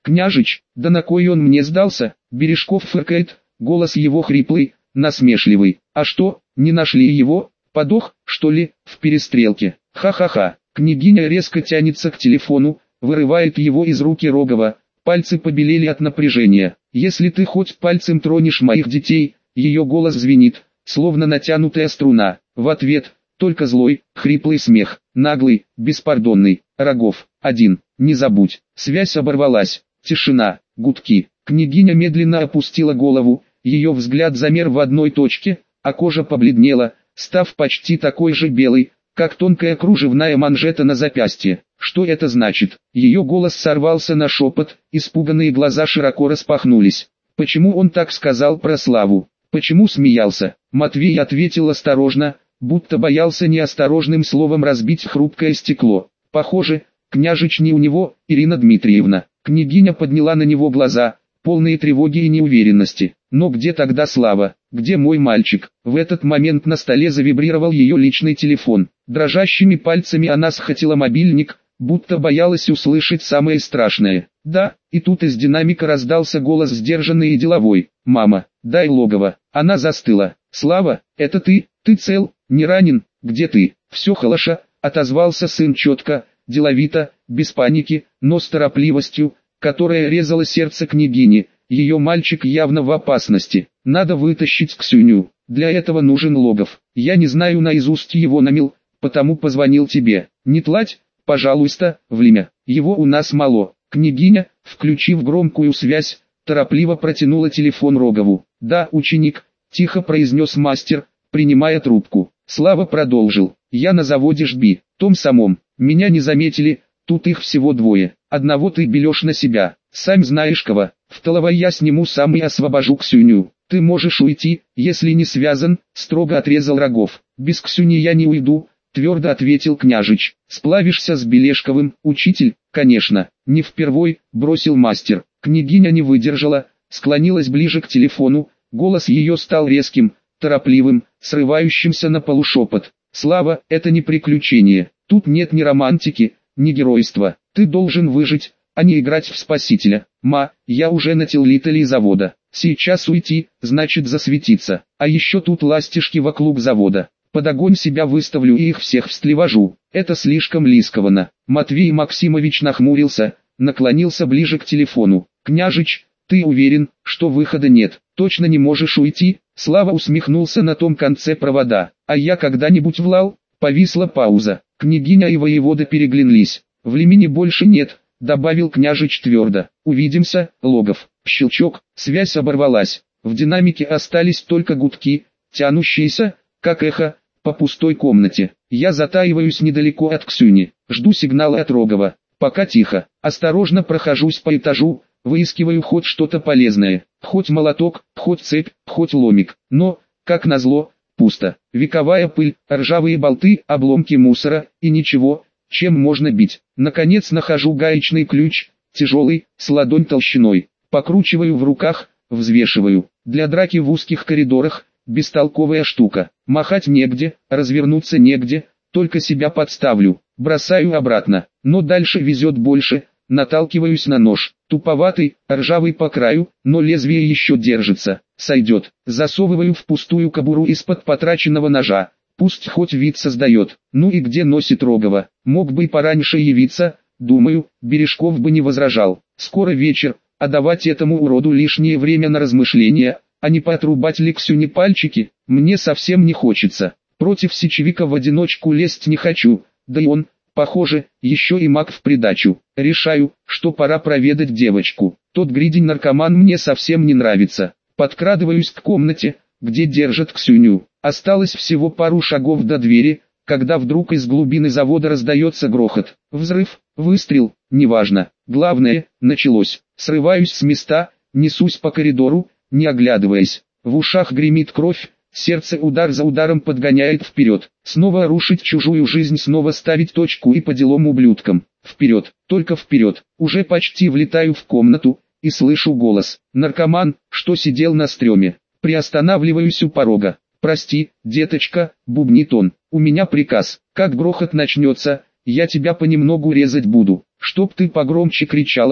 Княжич, да на кой он мне сдался? Бережков фыркает, голос его хриплый, насмешливый. А что, не нашли его? Подох, что ли, в перестрелке? Ха-ха-ха. Княгиня резко тянется к телефону, вырывает его из руки Рогова. Пальцы побелели от напряжения. Если ты хоть пальцем тронешь моих детей, ее голос звенит, словно натянутая струна. В ответ, только злой, хриплый смех, наглый, беспардонный. Рогов, 1, не забудь. Связь оборвалась. Тишина, гудки. Княгиня медленно опустила голову, ее взгляд замер в одной точке, а кожа побледнела, став почти такой же белой, как тонкая кружевная манжета на запястье. Что это значит? Ее голос сорвался на шепот, испуганные глаза широко распахнулись. Почему он так сказал про Славу? Почему смеялся? Матвей ответил осторожно, будто боялся неосторожным словом разбить хрупкое стекло. Похоже, княжич не у него, Ирина Дмитриевна. Княгиня подняла на него глаза, полные тревоги и неуверенности. Но где тогда Слава? Где мой мальчик? В этот момент на столе завибрировал ее личный телефон. Дрожащими пальцами она схватила мобильник, будто боялась услышать самое страшное. Да, и тут из динамика раздался голос сдержанный и деловой. «Мама, дай логово». Она застыла. «Слава, это ты? Ты цел? Не ранен? Где ты?» «Все хорошо», отозвался сын четко, деловито, без паники, но с торопливостью, которая резала сердце княгини. Ее мальчик явно в опасности. Надо вытащить Ксюню. Для этого нужен Логов. Я не знаю наизусть его намел, потому позвонил тебе. Не тлать, пожалуйста, время. Его у нас мало. Княгиня, включив громкую связь, торопливо протянула телефон Рогову. «Да, ученик», – тихо произнес мастер, принимая трубку. Слава продолжил. «Я на заводе ЖБИ, том самом. Меня не заметили, тут их всего двое. Одного ты берешь на себя, сам знаешь кого. В Толовой я сниму сам и освобожу Ксюню. Ты можешь уйти, если не связан», – строго отрезал Рогов. «Без Ксюни я не уйду», – твердо ответил княжич. «Сплавишься с Белешковым, учитель?» «Конечно, не впервой», – бросил мастер. Княгиня не выдержала, склонилась ближе к телефону, голос ее стал резким, торопливым, срывающимся на полушепот. «Слава, это не приключение, тут нет ни романтики, ни геройства. Ты должен выжить, а не играть в спасителя. Ма, я уже на теллителе завода. Сейчас уйти, значит засветиться. А еще тут ластишки вокруг завода. Под огонь себя выставлю и их всех встревожу. Это слишком рискованно». Матвей Максимович нахмурился, наклонился ближе к телефону. «Княжич, ты уверен, что выхода нет? Точно не можешь уйти?» Слава усмехнулся на том конце провода. «А я когда-нибудь влал?» Повисла пауза. Княгиня и воевода переглянулись. «Времени больше нет», — добавил княжич твердо. «Увидимся, Логов». Щелчок, связь оборвалась. В динамике остались только гудки, тянущиеся, как эхо, по пустой комнате. Я затаиваюсь недалеко от Ксюни, жду сигнала от Рогова. Пока тихо, осторожно прохожусь по этажу, выискиваю хоть что-то полезное, хоть молоток, хоть цепь, хоть ломик. Но, как назло, пусто. Вековая пыль, ржавые болты, обломки мусора, и ничего, чем можно бить. Наконец нахожу гаечный ключ, тяжелый, с ладонь толщиной. Покручиваю в руках, взвешиваю. Для драки в узких коридорах, бестолковая штука. Махать негде, развернуться негде, только себя подставлю. Бросаю обратно, но дальше везет больше. Наталкиваюсь на нож, туповатый, ржавый по краю, но лезвие еще держится, сойдет. Засовываю в пустую кобуру из-под потраченного ножа, пусть хоть вид создает. Ну и где носит Рогова? Мог бы и пораньше явиться, думаю, Бережков бы не возражал. Скоро вечер, а давать этому уроду лишнее время на размышления, а не поотрубать Лексюне пальчики, мне совсем не хочется. Против сечевика в одиночку лезть не хочу, да и он, похоже, еще и маг в придачу. Решаю, что пора проведать девочку. Тот гридень-наркоман мне совсем не нравится. Подкрадываюсь к комнате, где держат Ксюню. Осталось всего пару шагов до двери, когда вдруг из глубины завода раздается грохот. Взрыв, выстрел, неважно. Главное, началось. Срываюсь с места, несусь по коридору, не оглядываясь. В ушах гремит кровь. Сердце удар за ударом подгоняет вперед. Снова рушить чужую жизнь, снова ставить точку и по делам ублюдкам. Вперед, только вперед. Уже почти влетаю в комнату и слышу голос. Наркоман, что сидел на стреме. Приостанавливаюсь у порога. «Прости, деточка», — бубнит он. «У меня приказ. Как грохот начнется, я тебя понемногу резать буду. Чтоб ты погромче кричала,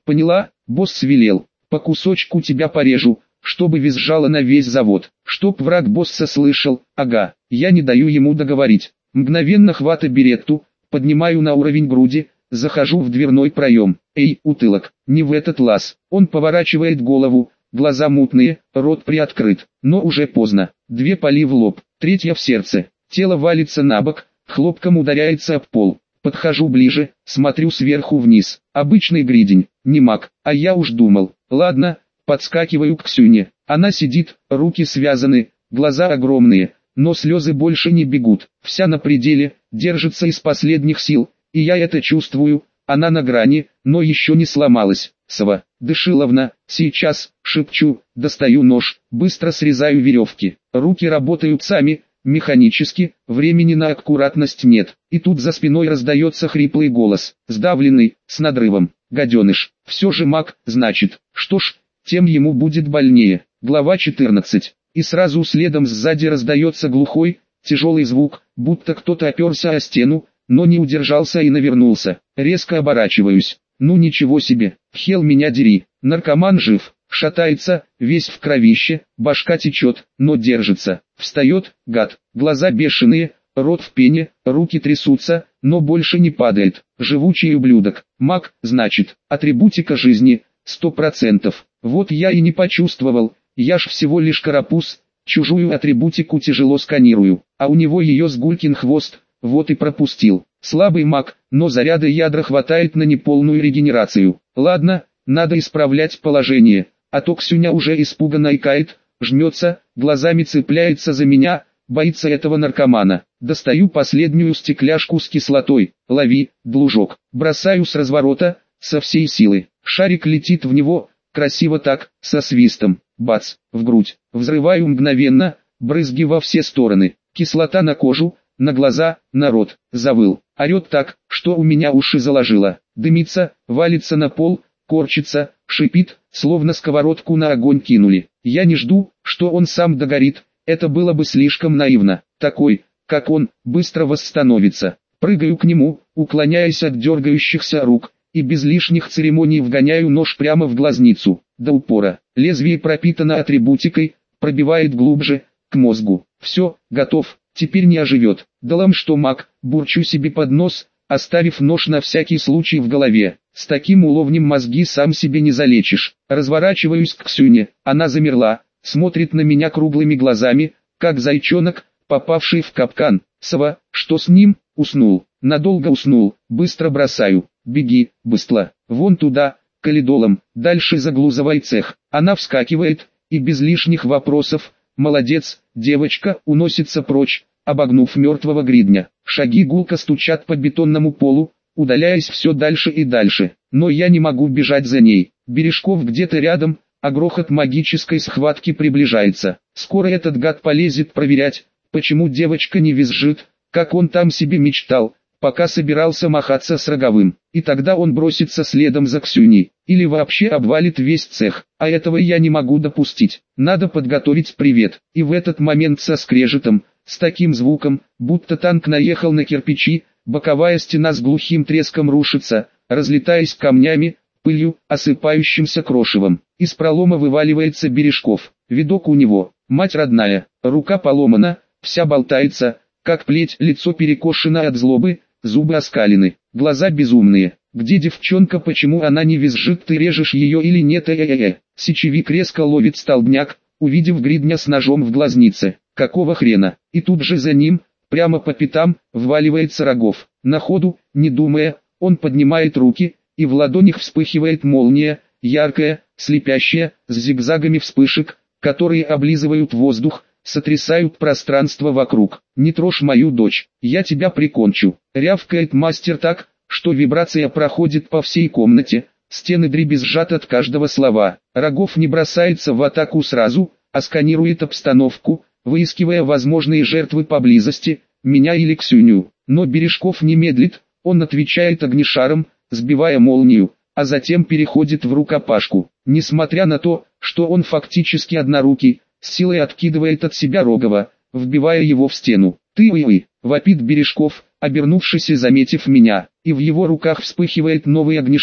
Поняла, босс велел. По кусочку тебя порежу, чтобы визжало на весь завод. Чтоб враг босса слышал, ага. Я не даю ему договорить. Мгновенно хватаю беретту, поднимаю на уровень груди, захожу в дверной проем. Эй, утылок, не в этот лаз. Он поворачивает голову, глаза мутные, рот приоткрыт. Но уже поздно. 2 пули в лоб, 3 в сердце. Тело валится на бок, хлопком ударяется об пол. Подхожу ближе, смотрю сверху вниз. Обычный гридень, не маг, а я уж думал. Ладно, подскакиваю к Ксюне. Она сидит, руки связаны, глаза огромные, но слезы больше не бегут. Вся на пределе, держится из последних сил, и я это чувствую. Она на грани, но еще не сломалась. Сава, Дышиловна, сейчас, шепчу, достаю нож, быстро срезаю веревки. Руки работают сами, механически, времени на аккуратность нет. И тут за спиной раздается хриплый голос, сдавленный, с надрывом. Гаденыш, все же маг, значит, что ж, тем ему будет больнее. Глава 14. И сразу следом сзади раздается глухой, тяжелый звук, будто кто-то оперся о стену, но не удержался и навернулся. Резко оборачиваюсь. Ну ничего себе, хел меня дери. Наркоман жив, шатается, весь в кровище, башка течет, но держится. Встает, гад, глаза бешеные, рот в пене, руки трясутся, но больше не падает. Живучий ублюдок, маг, значит, атрибутика жизни, 100%. Вот я и не почувствовал, я ж всего лишь карапуз, чужую атрибутику тяжело сканирую, а у него ее сгулькин хвост, вот и пропустил. Слабый маг, но заряда ядра хватает на неполную регенерацию. Ладно, надо исправлять положение, а то Ксюня уже испуганно икает, жмется, глазами цепляется за меня, боится этого наркомана. Достаю последнюю стекляшку с кислотой, лови, дружок, бросаю с разворота, со всей силы. Шарик летит в него, красиво так, со свистом, бац, в грудь. Взрываю мгновенно, брызги во все стороны, кислота на кожу, на глаза, на рот, завыл. Орет так, что у меня уши заложило. Дымится, валится на пол, корчится, шипит, словно сковородку на огонь кинули. Я не жду, что он сам догорит, это было бы слишком наивно. Такой, как он, быстро восстановится. Прыгаю к нему, уклоняясь от дергающихся рук, и без лишних церемоний вгоняю нож прямо в глазницу, до упора. Лезвие пропитано атрибутикой, пробивает глубже, к мозгу. Все, готов. Теперь не оживет. Далам что маг, бурчу себе под нос, оставив нож на всякий случай в голове. С таким уловнем мозги сам себе не залечишь. Разворачиваюсь к Ксюне, она замерла, смотрит на меня круглыми глазами, как зайчонок, попавший в капкан. Сава, что с ним? Уснул. Надолго уснул, быстро бросаю. Беги, быстро, вон туда, калидолом, дальше за грузовой цех. Она вскакивает, и без лишних вопросов, молодец, девочка, уносится прочь, обогнув мертвого гридня. Шаги гулко стучат по бетонному полу, удаляясь все дальше и дальше. Но я не могу бежать за ней. Бережков где-то рядом, а грохот магической схватки приближается. Скоро этот гад полезет проверять, почему девочка не визжит, как он там себе мечтал, пока собирался махаться с Роговым. И тогда он бросится следом за Ксюней, или вообще обвалит весь цех, а этого я не могу допустить. Надо подготовить привет. И в этот момент со скрежетом, с таким звуком, будто танк наехал на кирпичи, боковая стена с глухим треском рушится, разлетаясь камнями, пылью, осыпающимся крошевом. Из пролома вываливается Бережков. Видок у него, мать родная, рука поломана, вся болтается, как плеть, лицо перекошено от злобы, зубы оскалены, глаза безумные. Где девчонка, почему она не визжит, ты режешь ее или нет? Сечевик резко ловит столбняк, увидев гридня с ножом в глазнице. Какого хрена? И тут же за ним, прямо по пятам, вваливается Рогов. На ходу, не думая, он поднимает руки, и в ладонях вспыхивает молния, яркая, слепящая, с зигзагами вспышек, которые облизывают воздух, сотрясают пространство вокруг. «Не трожь мою дочь, я тебя прикончу», — рявкает мастер так, что вибрация проходит по всей комнате, стены дребезжат от каждого слова. Рогов не бросается в атаку сразу, а сканирует обстановку, выискивая возможные жертвы поблизости, меня или Ксюню. Но Бережков не медлит, он отвечает огнешаром, сбивая молнию, а затем переходит в рукопашку. Несмотря на то, что он фактически однорукий, с силой откидывает от себя Рогова, вбивая его в стену. «Ты, вопит Бережков, обернувшись и заметив меня, и в его руках вспыхивает новый огнешар,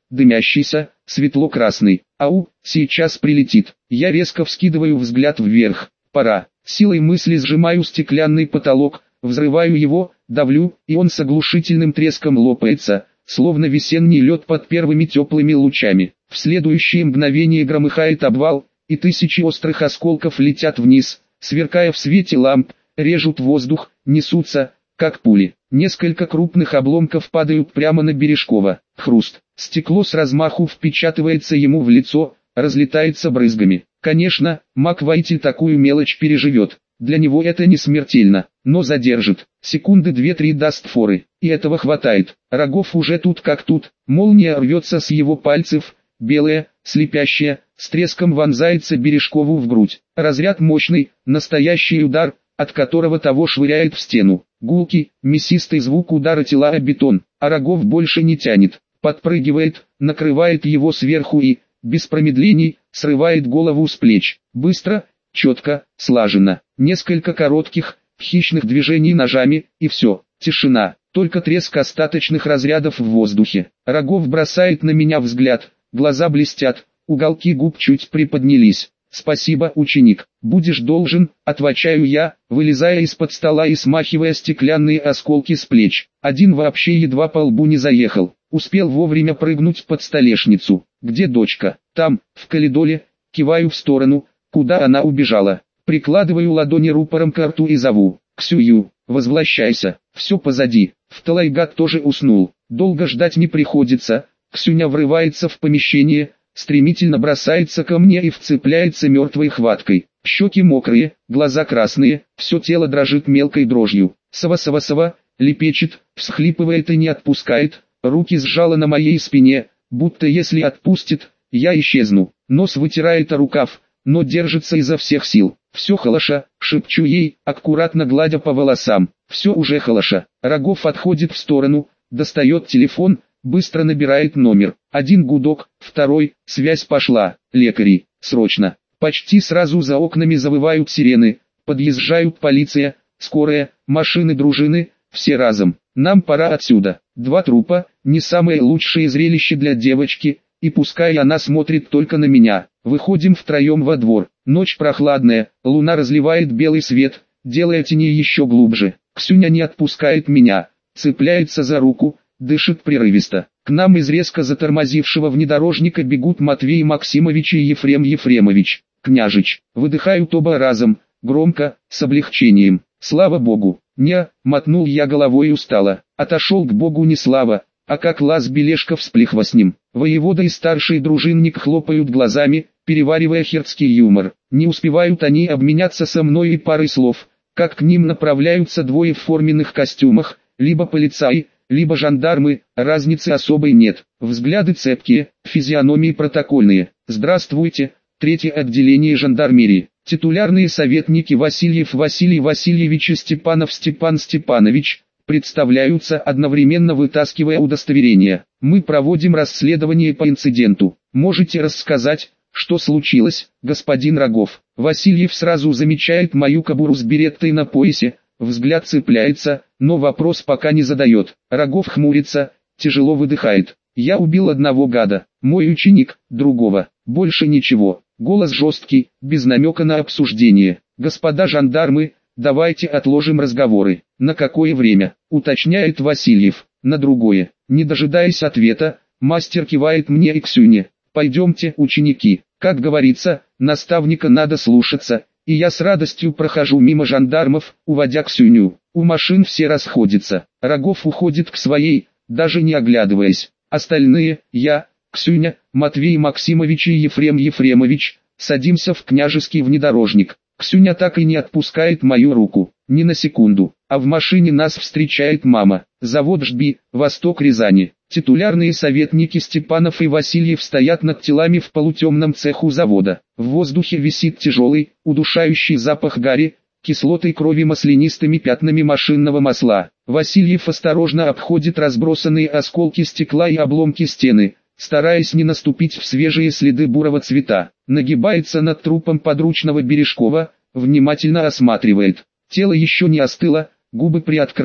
дымящийся, светло-красный. Ау, сейчас прилетит. Я резко вскидываю взгляд вверх. Пора. Силой мысли сжимаю стеклянный потолок, взрываю его, давлю, и он с оглушительным треском лопается, словно весенний лед под первыми теплыми лучами. В следующее мгновение громыхает обвал, и тысячи острых осколков летят вниз, сверкая в свете ламп, режут воздух, несутся, как пули. Несколько крупных обломков падают прямо на Бережкова. Хруст. Стекло с размаху впечатывается ему в лицо, разлетается брызгами. Конечно, Маквайти такую мелочь переживет. Для него это не смертельно, но задержит. Секунды 2-3 даст форы, и этого хватает. Рогов уже тут как тут. Молния рвется с его пальцев, белая, слепящая, с треском вонзается Бережкову в грудь. Разряд мощный, настоящий удар, от которого того швыряет в стену. Гулкий, мясистый звук удара тела о бетон, а Рогов больше не тянет. Подпрыгивает, накрывает его сверху и, без промедлений, срывает голову с плеч. Быстро, четко, слаженно. Несколько коротких, хищных движений ножами, и все. Тишина, только треск остаточных разрядов в воздухе. Рогов бросает на меня взгляд, глаза блестят, уголки губ чуть приподнялись. «Спасибо, ученик, будешь должен», — отвечаю я, вылезая из-под стола и смахивая стеклянные осколки с плеч. Один вообще едва по лбу не заехал, успел вовремя прыгнуть под столешницу. «Где дочка?» «Там, в коридоре», киваю в сторону, куда она убежала. Прикладываю ладони рупором к рту и зову: «Ксюю, возвращайся, все позади». Вталайгат тоже уснул, долго ждать не приходится. Ксюня врывается в помещение, стремительно бросается ко мне и вцепляется мертвой хваткой. Щеки мокрые, глаза красные, все тело дрожит мелкой дрожью. «Сова-сова-сова», лепечет, всхлипывает и не отпускает, руки сжала на моей спине, будто если отпустит, я исчезну. Нос вытирает о рукав, но держится изо всех сил. «Все хорошо», шепчу ей, аккуратно гладя по волосам. «Все уже хорошо». Рогов отходит в сторону, достает телефон, быстро набирает номер. Один гудок, второй, связь пошла. «Лекари, срочно». Почти сразу за окнами завывают сирены, подъезжают полиция, скорая, машины дружины, все разом. Нам пора отсюда. 2 трупа, не самое лучшее зрелище для девочки, и пускай она смотрит только на меня. Выходим втроем во двор. Ночь прохладная, луна разливает белый свет, делая тени еще глубже. Ксюня не отпускает меня, цепляется за руку, дышит прерывисто. К нам из резко затормозившего внедорожника бегут Матвей Максимович и Ефрем Ефремович. «Княжич», выдыхают оба разом, громко, с облегчением. «Слава Богу». «Не», мотнул я головой устало. Отошел к Богу не слава, а как лаз Белешков с плехва с ним. Воевода и старший дружинник хлопают глазами, переваривая хердский юмор. Не успевают они обменяться со мной и парой слов, как к ним направляются 2 в форменных костюмах, либо полицаи, либо жандармы, разницы особой нет. Взгляды цепкие, физиономии протокольные. «Здравствуйте, 3-е отделение жандармерии». Титулярные советники Васильев Василий Васильевич и Степанов Степан Степанович представляются, одновременно вытаскивая удостоверение. «Мы проводим расследование по инциденту. Можете рассказать, что случилось, господин Рогов?» Васильев сразу замечает мою кобуру с береттой на поясе, взгляд цепляется, но вопрос пока не задает. Рогов хмурится, тяжело выдыхает. «Я убил одного гада, мой ученик, другого, больше ничего». Голос жесткий, без намека на обсуждение. «Господа жандармы, давайте отложим разговоры». «На какое время?» — уточняет Васильев. «На другое». Не дожидаясь ответа, мастер кивает мне и Ксюне. «Пойдемте, ученики». Как говорится, наставника надо слушаться, и я с радостью прохожу мимо жандармов, уводя Ксюню. У машин все расходятся. Рогов уходит к своей, даже не оглядываясь. Остальные, я, Ксюня, Матвей Максимович и Ефрем Ефремович, садимся в княжеский внедорожник. Ксюня так и не отпускает мою руку, ни на секунду, а в машине нас встречает мама. Завод «Жби», Восток Рязани. Титулярные советники Степанов и Васильев стоят над телами в полутемном цеху завода. В воздухе висит тяжелый, удушающий запах гари, кислотой крови, маслянистыми пятнами машинного масла. Васильев осторожно обходит разбросанные осколки стекла и обломки стены, стараясь не наступить в свежие следы бурого цвета. Нагибается над трупом подручного Бережкова, внимательно осматривает. Тело еще не остыло, губы приоткрыты,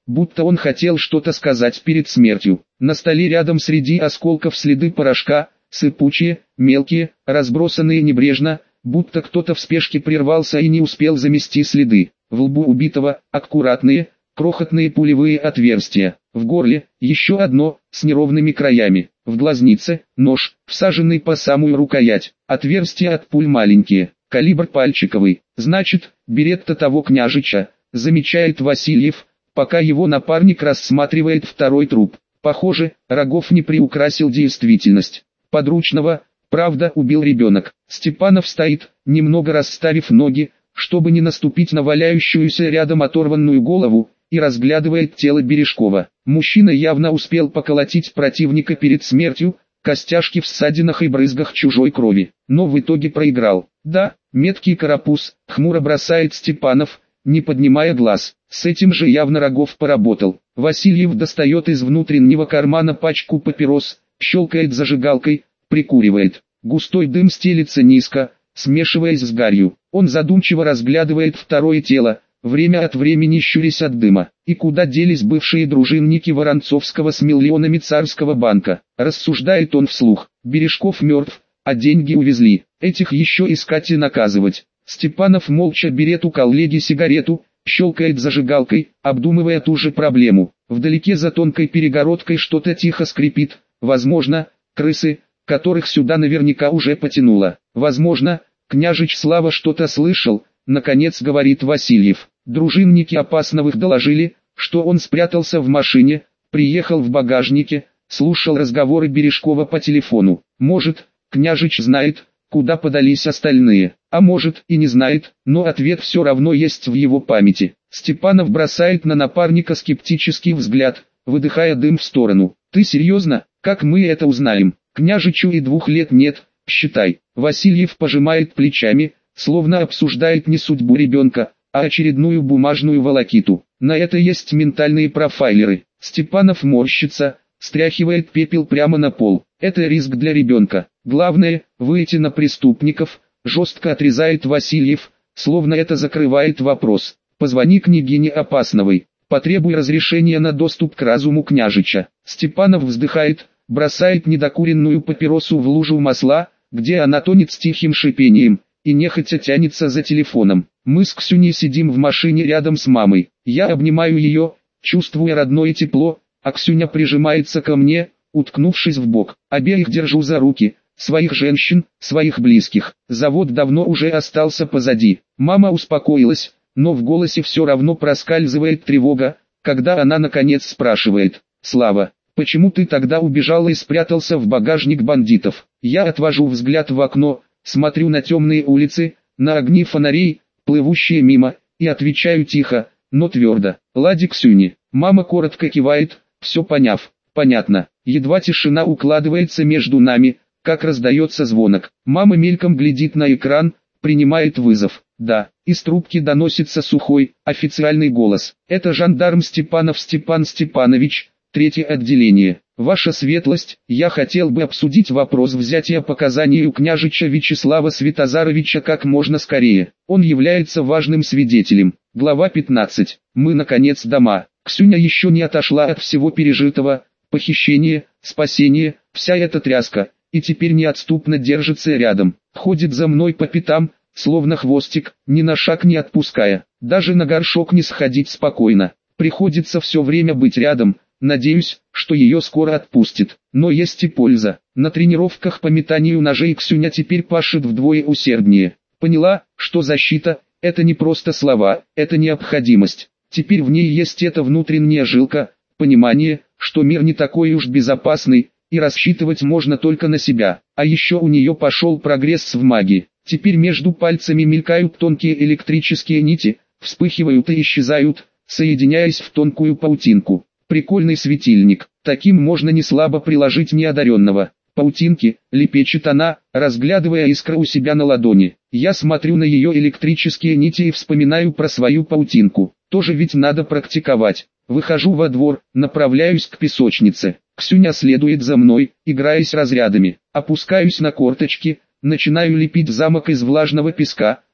будто он хотел что-то сказать перед смертью. На столе рядом среди осколков следы порошка, сыпучие, мелкие, разбросанные небрежно, будто кто-то в спешке прервался и не успел замести следы. В лбу убитого аккуратные, крохотные пулевые отверстия. В горле еще одно, с неровными краями. В глазнице нож, всаженный по самую рукоять. Отверстия от пуль маленькие, калибр пальчиковый. Значит, беретта того княжича, замечает Васильев, пока его напарник рассматривает второй труп. Похоже, Рогов не приукрасил действительность. Подручного, правда, убил ребенок. Степанов стоит, немного расставив ноги, чтобы не наступить на валяющуюся рядом оторванную голову, и разглядывает тело Бережкова. Мужчина явно успел поколотить противника перед смертью, костяшки в ссадинах и брызгах чужой крови, но в итоге проиграл. Да, меткий карапуз, хмуро бросает Степанов, не поднимая глаз. С этим же явно Рогов поработал. Васильев достает из внутреннего кармана пачку папирос, щелкает зажигалкой, прикуривает. Густой дым стелится низко, смешиваясь с гарью. Он задумчиво разглядывает второе тело, время от времени щурясь от дыма. И куда делись бывшие дружинники Воронцовского с миллионами Царского банка? Рассуждает он вслух. Бережков мертв, а деньги увезли. Этих еще искать и наказывать. Степанов молча берет у коллеги сигарету, щелкает зажигалкой, обдумывая ту же проблему. Вдалеке за тонкой перегородкой что-то тихо скрипит. Возможно, крысы, которых сюда наверняка уже потянуло. Возможно, княжич Слава что-то слышал, наконец говорит Васильев. Дружинники Опасновых доложили, что он спрятался в машине, приехал в багажнике, слушал разговоры Бережкова по телефону. Может, княжич знает, куда подались остальные, а может и не знает, но ответ все равно есть в его памяти. Степанов бросает на напарника скептический взгляд, выдыхая дым в сторону. Ты серьезно? Как мы это узнаем? Княжичу и 2 лет нет, считай. Васильев пожимает плечами, словно обсуждает не судьбу ребенка, а очередную бумажную волокиту. На это есть ментальные профайлеры. Степанов морщится, стряхивает пепел прямо на пол. Это риск для ребенка. Главное, выйти на преступников, жестко отрезает Васильев, словно это закрывает вопрос. Позвони княгине Опасновой, потребуй разрешения на доступ к разуму княжича. Степанов вздыхает, бросает недокуренную папиросу в лужу масла, где она тонет с тихим шипением, и нехотя тянется за телефоном. Мы с Ксюней сидим в машине рядом с мамой. Я обнимаю ее, чувствуя родное тепло, а Ксюня прижимается ко мне, уткнувшись в бок. Обеих держу за руки, своих женщин, своих близких. Завод давно уже остался позади. Мама успокоилась, но в голосе все равно проскальзывает тревога, когда она наконец спрашивает: «Слава, почему ты тогда убежал и спрятался в багажник бандитов?» Я отвожу взгляд в окно, смотрю на темные улицы, на огни фонарей, плывущие мимо, и отвечаю тихо, но твердо: «Лади, Ксюни». Мама коротко кивает, все поняв. Понятно. Едва тишина укладывается между нами, как раздается звонок. Мама мельком глядит на экран, принимает вызов. Да, из трубки доносится сухой, официальный голос. Это жандарм Степанов Степан Степанович, 3-е отделение. Ваша светлость, я хотел бы обсудить вопрос взятия показаний у княжича Вячеслава Святозаровича как можно скорее. Он является важным свидетелем. Глава 15. Мы наконец дома. Ксюня еще не отошла от всего пережитого. Похищение, спасение, вся эта тряска, и теперь неотступно держится рядом. Ходит за мной по пятам, словно хвостик, ни на шаг не отпуская. Даже на горшок не сходить спокойно. Приходится все время быть рядом. Надеюсь, что ее скоро отпустит. Но есть и польза. На тренировках по метанию ножей Ксюня теперь пашет вдвое усерднее. Поняла, что защита – это не просто слова, это необходимость. Теперь в ней есть эта внутренняя жилка, понимание, что мир не такой уж безопасный, и рассчитывать можно только на себя. А еще у нее пошел прогресс в магии. Теперь между пальцами мелькают тонкие электрические нити, вспыхивают и исчезают, соединяясь в тонкую паутинку. Прикольный светильник, таким можно не слабо приложить неодаренного. Паутинки, лепечет она, разглядывая искры у себя на ладони. Я смотрю на ее электрические нити и вспоминаю про свою паутинку. Тоже ведь надо практиковать. Выхожу во двор, направляюсь к песочнице. Ксюня следует за мной, играясь разрядами. Опускаюсь на корточки, начинаю лепить замок из влажного песка,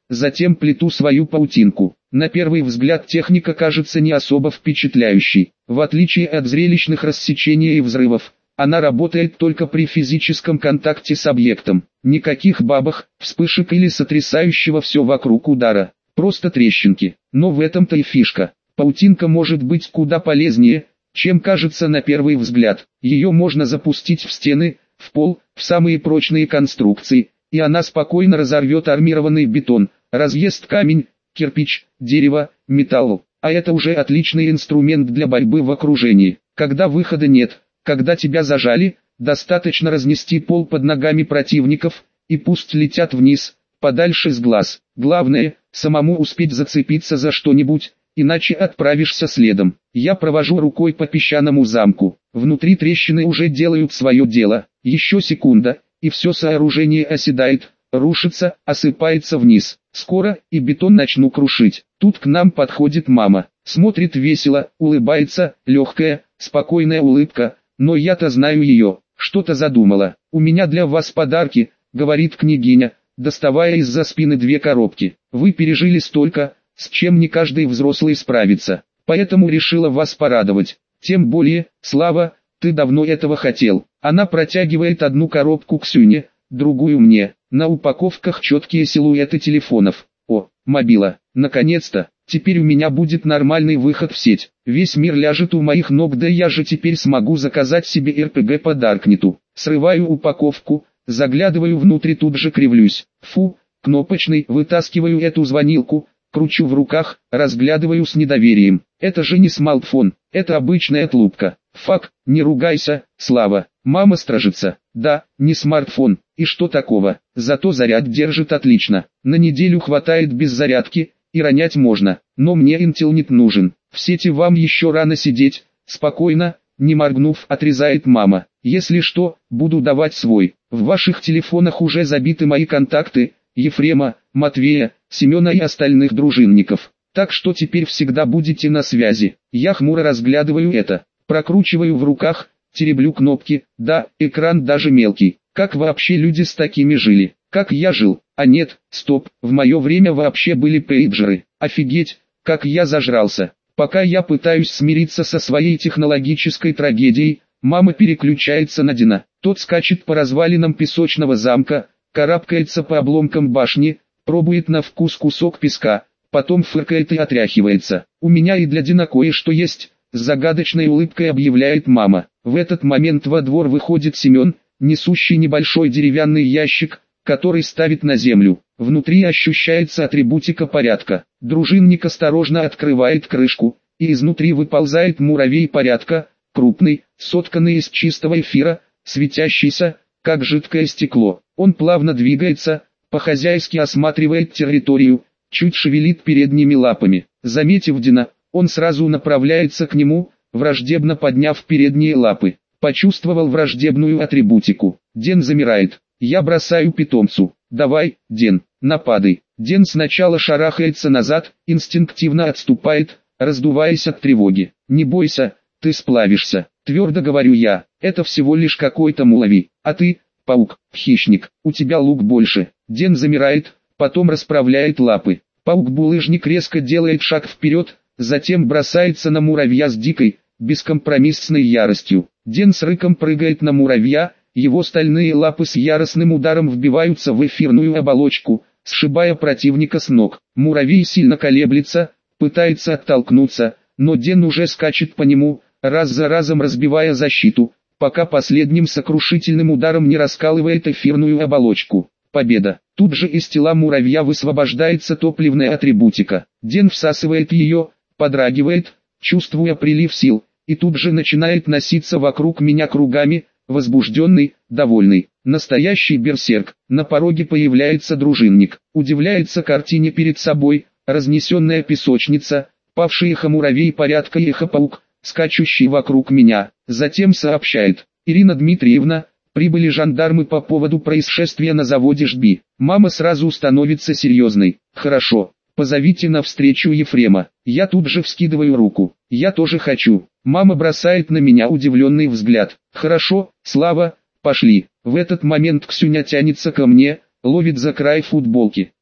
затем плету свою паутинку. На первый взгляд техника кажется не особо впечатляющей. В отличие от зрелищных рассечений и взрывов, она работает только при физическом контакте с объектом. Никаких бабах, вспышек или сотрясающего все вокруг удара. Просто трещинки. Но в этом-то и фишка. Паутинка может быть куда полезнее, чем кажется на первый взгляд. Ее можно запустить в стены, в пол, в самые прочные конструкции, и она спокойно разорвет армированный бетон, разъест камень, кирпич, дерево, металл. А это уже отличный инструмент для борьбы в окружении. Когда выхода нет, когда тебя зажали, достаточно разнести пол под ногами противников, и пусть летят вниз, подальше с глаз. Главное, самому успеть зацепиться за что-нибудь, иначе отправишься следом. Я провожу рукой по песчаному замку. Внутри трещины уже делают свое дело. Еще секунда, и все сооружение оседает, рушится, осыпается вниз. Скоро и бетон начну крушить. Тут к нам подходит мама. Смотрит весело, улыбается, легкая, спокойная улыбка. Но я-то знаю ее, что-то задумала. «У меня для вас подарки», — говорит княгиня, доставая из-за спины 2 коробки. «Вы пережили столько, с чем не каждый взрослый справится. Поэтому решила вас порадовать. Тем более, Слава, ты давно этого хотел». Она протягивает одну коробку Ксюне, другую мне. На упаковках четкие силуэты телефонов. О, мобила. Наконец-то, теперь у меня будет нормальный выход в сеть. Весь мир ляжет у моих ног, да я же теперь смогу заказать себе РПГ по Даркнету. Срываю упаковку, заглядываю внутрь, тут же кривлюсь. Фу, кнопочный, вытаскиваю эту звонилку. Кручу в руках, разглядываю с недоверием. Это же не смартфон, это обычная трубка. Фак, не ругайся, Слава. Мама стражится. Да, не смартфон. И что такого? Зато заряд держит отлично. На неделю хватает без зарядки, и ронять можно. Но мне интернет нужен. В сети вам еще рано сидеть. Спокойно, не моргнув, отрезает мама. Если что, буду давать свой. В ваших телефонах уже забиты мои контакты. Ефрема, Матвея, Семена и остальных дружинников. Так что теперь всегда будете на связи. Я хмуро разглядываю это, прокручиваю в руках, тереблю кнопки. Да, экран даже мелкий. Как вообще люди с такими жили? Как я жил? А нет, стоп, в мое время вообще были пейджеры. Офигеть, как я зажрался. Пока я пытаюсь смириться со своей технологической трагедией, мама переключается на Дина. Тот скачет по развалинам песочного замка, карабкается по обломкам башни, пробует на вкус кусок песка, потом фыркает и отряхивается. «У меня и для Дина кое-что есть», — с загадочной улыбкой объявляет мама. В этот момент во двор выходит Семен, несущий небольшой деревянный ящик, который ставит на землю. Внутри ощущается атрибутика порядка. Дружинник осторожно открывает крышку, и изнутри выползает муравей порядка, крупный, сотканный из чистого эфира, светящийся, как жидкое стекло. Он плавно двигается, по-хозяйски осматривает территорию, чуть шевелит передними лапами. Заметив Дина, он сразу направляется к нему, враждебно подняв передние лапы. Почувствовал враждебную атрибутику. Ден замирает. Я бросаю питомцу. «Давай, Ден, нападай». Ден сначала шарахается назад, инстинктивно отступает, раздуваясь от тревоги. «Не бойся, ты сплавишься», твердо говорю я. «Это всего лишь какой-то муравей. А ты, паук, хищник, у тебя лук больше». Ден замирает, потом расправляет лапы. Паук-булыжник резко делает шаг вперед, затем бросается на муравья с дикой, бескомпромиссной яростью. Ден с рыком прыгает на муравья, его стальные лапы с яростным ударом вбиваются в эфирную оболочку, сшибая противника с ног. Муравей сильно колеблется, пытается оттолкнуться, но Ден уже скачет по нему, раз за разом разбивая защиту, пока последним сокрушительным ударом не раскалывает эфирную оболочку. Победа. Тут же из тела муравья высвобождается топливная атрибутика. Ден всасывает ее, подрагивает, чувствуя прилив сил, и тут же начинает носиться вокруг меня кругами, возбужденный, довольный. Настоящий берсерк. На пороге появляется дружинник, удивляется картине перед собой, разнесенная песочница, павший эхо-муравей порядка и эхо-паук, скачущий вокруг меня. Затем сообщает: «Ирина Дмитриевна, прибыли жандармы по поводу происшествия на заводе Жби». Мама сразу становится серьезной. «Хорошо, позовите навстречу Ефрема». Я тут же вскидываю руку. «Я тоже хочу». Мама бросает на меня удивленный взгляд. «Хорошо, Слава, пошли». В этот момент Ксюня тянется ко мне, ловит за край футболки.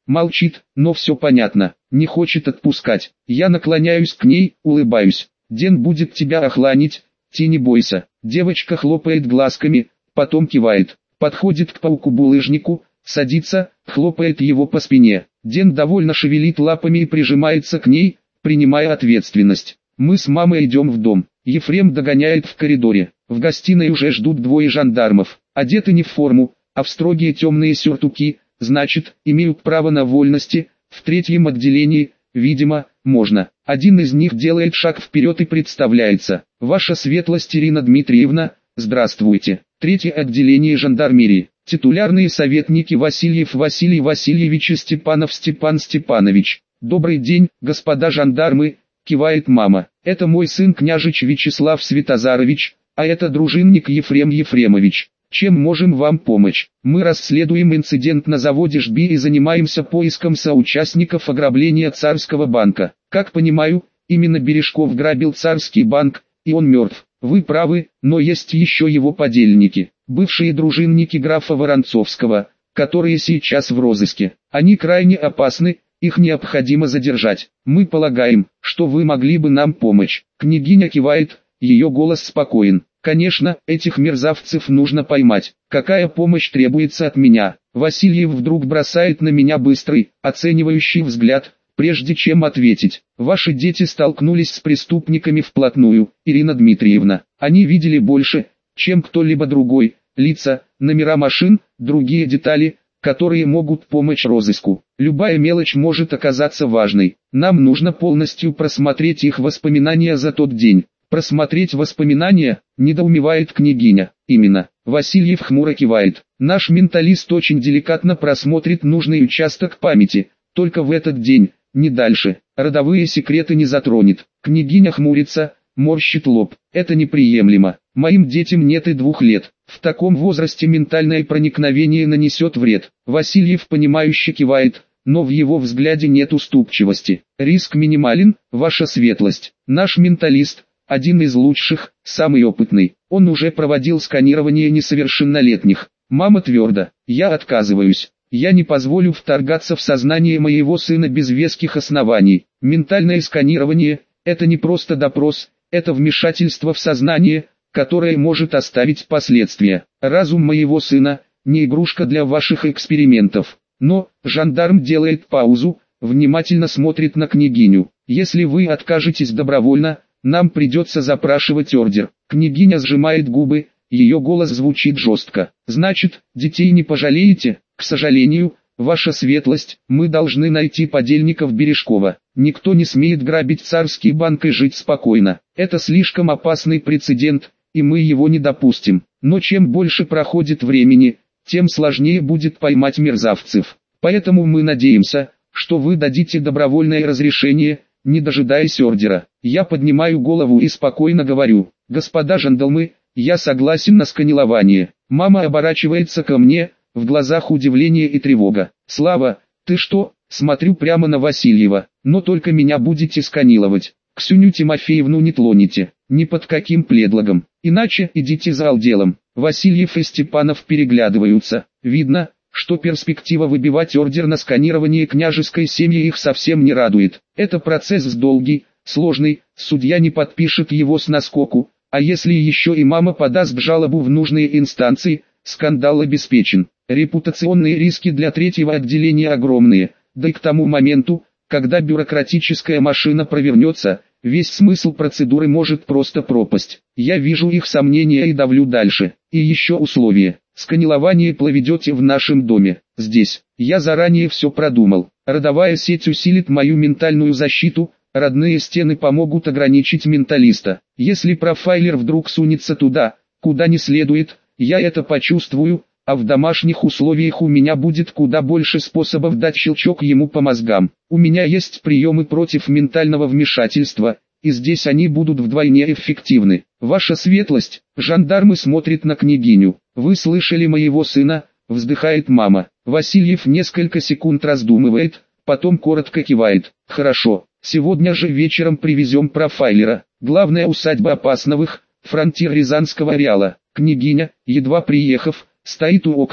Молчит, но все понятно, не хочет отпускать. Я наклоняюсь к ней, улыбаюсь. Ден будет тебя охланить, ти не бойся. Девочка хлопает глазками, потом кивает. Подходит к пауку-булыжнику, садится, хлопает его по спине. Ден довольно шевелит лапами и прижимается к ней, принимая ответственность. Мы с мамой идем в дом. Ефрем догоняет в коридоре. В гостиной уже ждут двое жандармов. Одеты не в форму, а в строгие темные сюртуки, значит, имеют право на вольности. В третьем отделении, видимо, можно. Один из них делает шаг вперед и представляется. Ваша светлость Ирина Дмитриевна, здравствуйте. Третье отделение жандармерии. Титулярные советники Васильев Василий Васильевич и Степанов Степан Степанович. Добрый день, господа жандармы, кивает мама. Это мой сын княжич Вячеслав Святозарович, а это дружинник Ефрем Ефремович. Чем можем вам помочь? Мы расследуем инцидент на заводе Жби и занимаемся поиском соучастников ограбления Царского банка. Как понимаю, именно Бережков грабил Царский банк, и он мертв. Вы правы, но есть еще его подельники, бывшие дружинники графа Воронцовского, которые сейчас в розыске. Они крайне опасны, их необходимо задержать. Мы полагаем, что вы могли бы нам помочь. Княгиня кивает, ее голос спокоен. Конечно, этих мерзавцев нужно поймать. Какая помощь требуется от меня? Васильев вдруг бросает на меня быстрый, оценивающий взгляд, прежде чем ответить. Ваши дети столкнулись с преступниками вплотную, Ирина Дмитриевна. Они видели больше, чем кто-либо другой, лица, номера машин, другие детали, которые могут помочь розыску. Любая мелочь может оказаться важной. Нам нужно полностью просмотреть их воспоминания за тот день. Просмотреть воспоминания, недоумевает княгиня. Именно. Васильев хмуро кивает. Наш менталист очень деликатно просмотрит нужный участок памяти, только в этот день, не дальше. Родовые секреты не затронет. Княгиня хмурится, морщит лоб. Это неприемлемо. Моим детям нет и 2 лет. В таком возрасте ментальное проникновение нанесет вред. Васильев понимающе кивает, но в его взгляде нет уступчивости. Риск минимален, ваша светлость. Наш менталист, один из лучших, самый опытный. Он уже проводил сканирование несовершеннолетних. Мама твердо. Я отказываюсь. Я не позволю вторгаться в сознание моего сына без веских оснований. Ментальное сканирование – это не просто допрос, это вмешательство в сознание, которое может оставить последствия. Разум моего сына – не игрушка для ваших экспериментов. Но, жандарм делает паузу, внимательно смотрит на княгиню. Если вы откажетесь добровольно, нам придется запрашивать ордер. Княгиня сжимает губы, ее голос звучит жестко. Значит, детей не пожалеете? К сожалению, ваша светлость, мы должны найти подельников Бережкова. Никто не смеет грабить Царский банк и жить спокойно. Это слишком опасный прецедент, и мы его не допустим. Но чем больше проходит времени, тем сложнее будет поймать мерзавцев. Поэтому мы надеемся, что вы дадите добровольное разрешение, не дожидаясь ордера. Я поднимаю голову и спокойно говорю: господа жандармы, я согласен на сканирование. Мама оборачивается ко мне, в глазах удивление и тревога. Слава, ты что? Смотрю прямо на Васильева. Но только меня будете сканировать. Ксюню Тимофеевну не троните, ни под каким предлогом. Иначе идите за отделом. Васильев и Степанов переглядываются. Видно, что перспектива выбивать ордер на сканирование княжеской семьи их совсем не радует. Это процесс долгий, сложный, судья не подпишет его с наскоку, а если еще и мама подаст жалобу в нужные инстанции, скандал обеспечен. Репутационные риски для третьего отделения огромные, да и к тому моменту, когда бюрократическая машина провернется, весь смысл процедуры может просто пропасть. Я вижу их сомнения и давлю дальше. И еще условие. Сканирование проведете в нашем доме. Здесь. Я заранее все продумал. Родовая сеть усилит мою ментальную защиту, родные стены помогут ограничить менталиста. Если профайлер вдруг сунется туда, куда не следует, я это почувствую, а в домашних условиях у меня будет куда больше способов дать щелчок ему по мозгам. У меня есть приемы против ментального вмешательства, и здесь они будут вдвойне эффективны. Ваша светлость, жандармы смотрят на княгиню. Вы слышали моего сына? Вздыхает мама. Васильев несколько секунд раздумывает, потом коротко кивает. Хорошо, сегодня же вечером привезем профайлера. Главная усадьба Опасновых, фронтир Рязанского ареала. Княгиня, едва приехав, стоит у окна,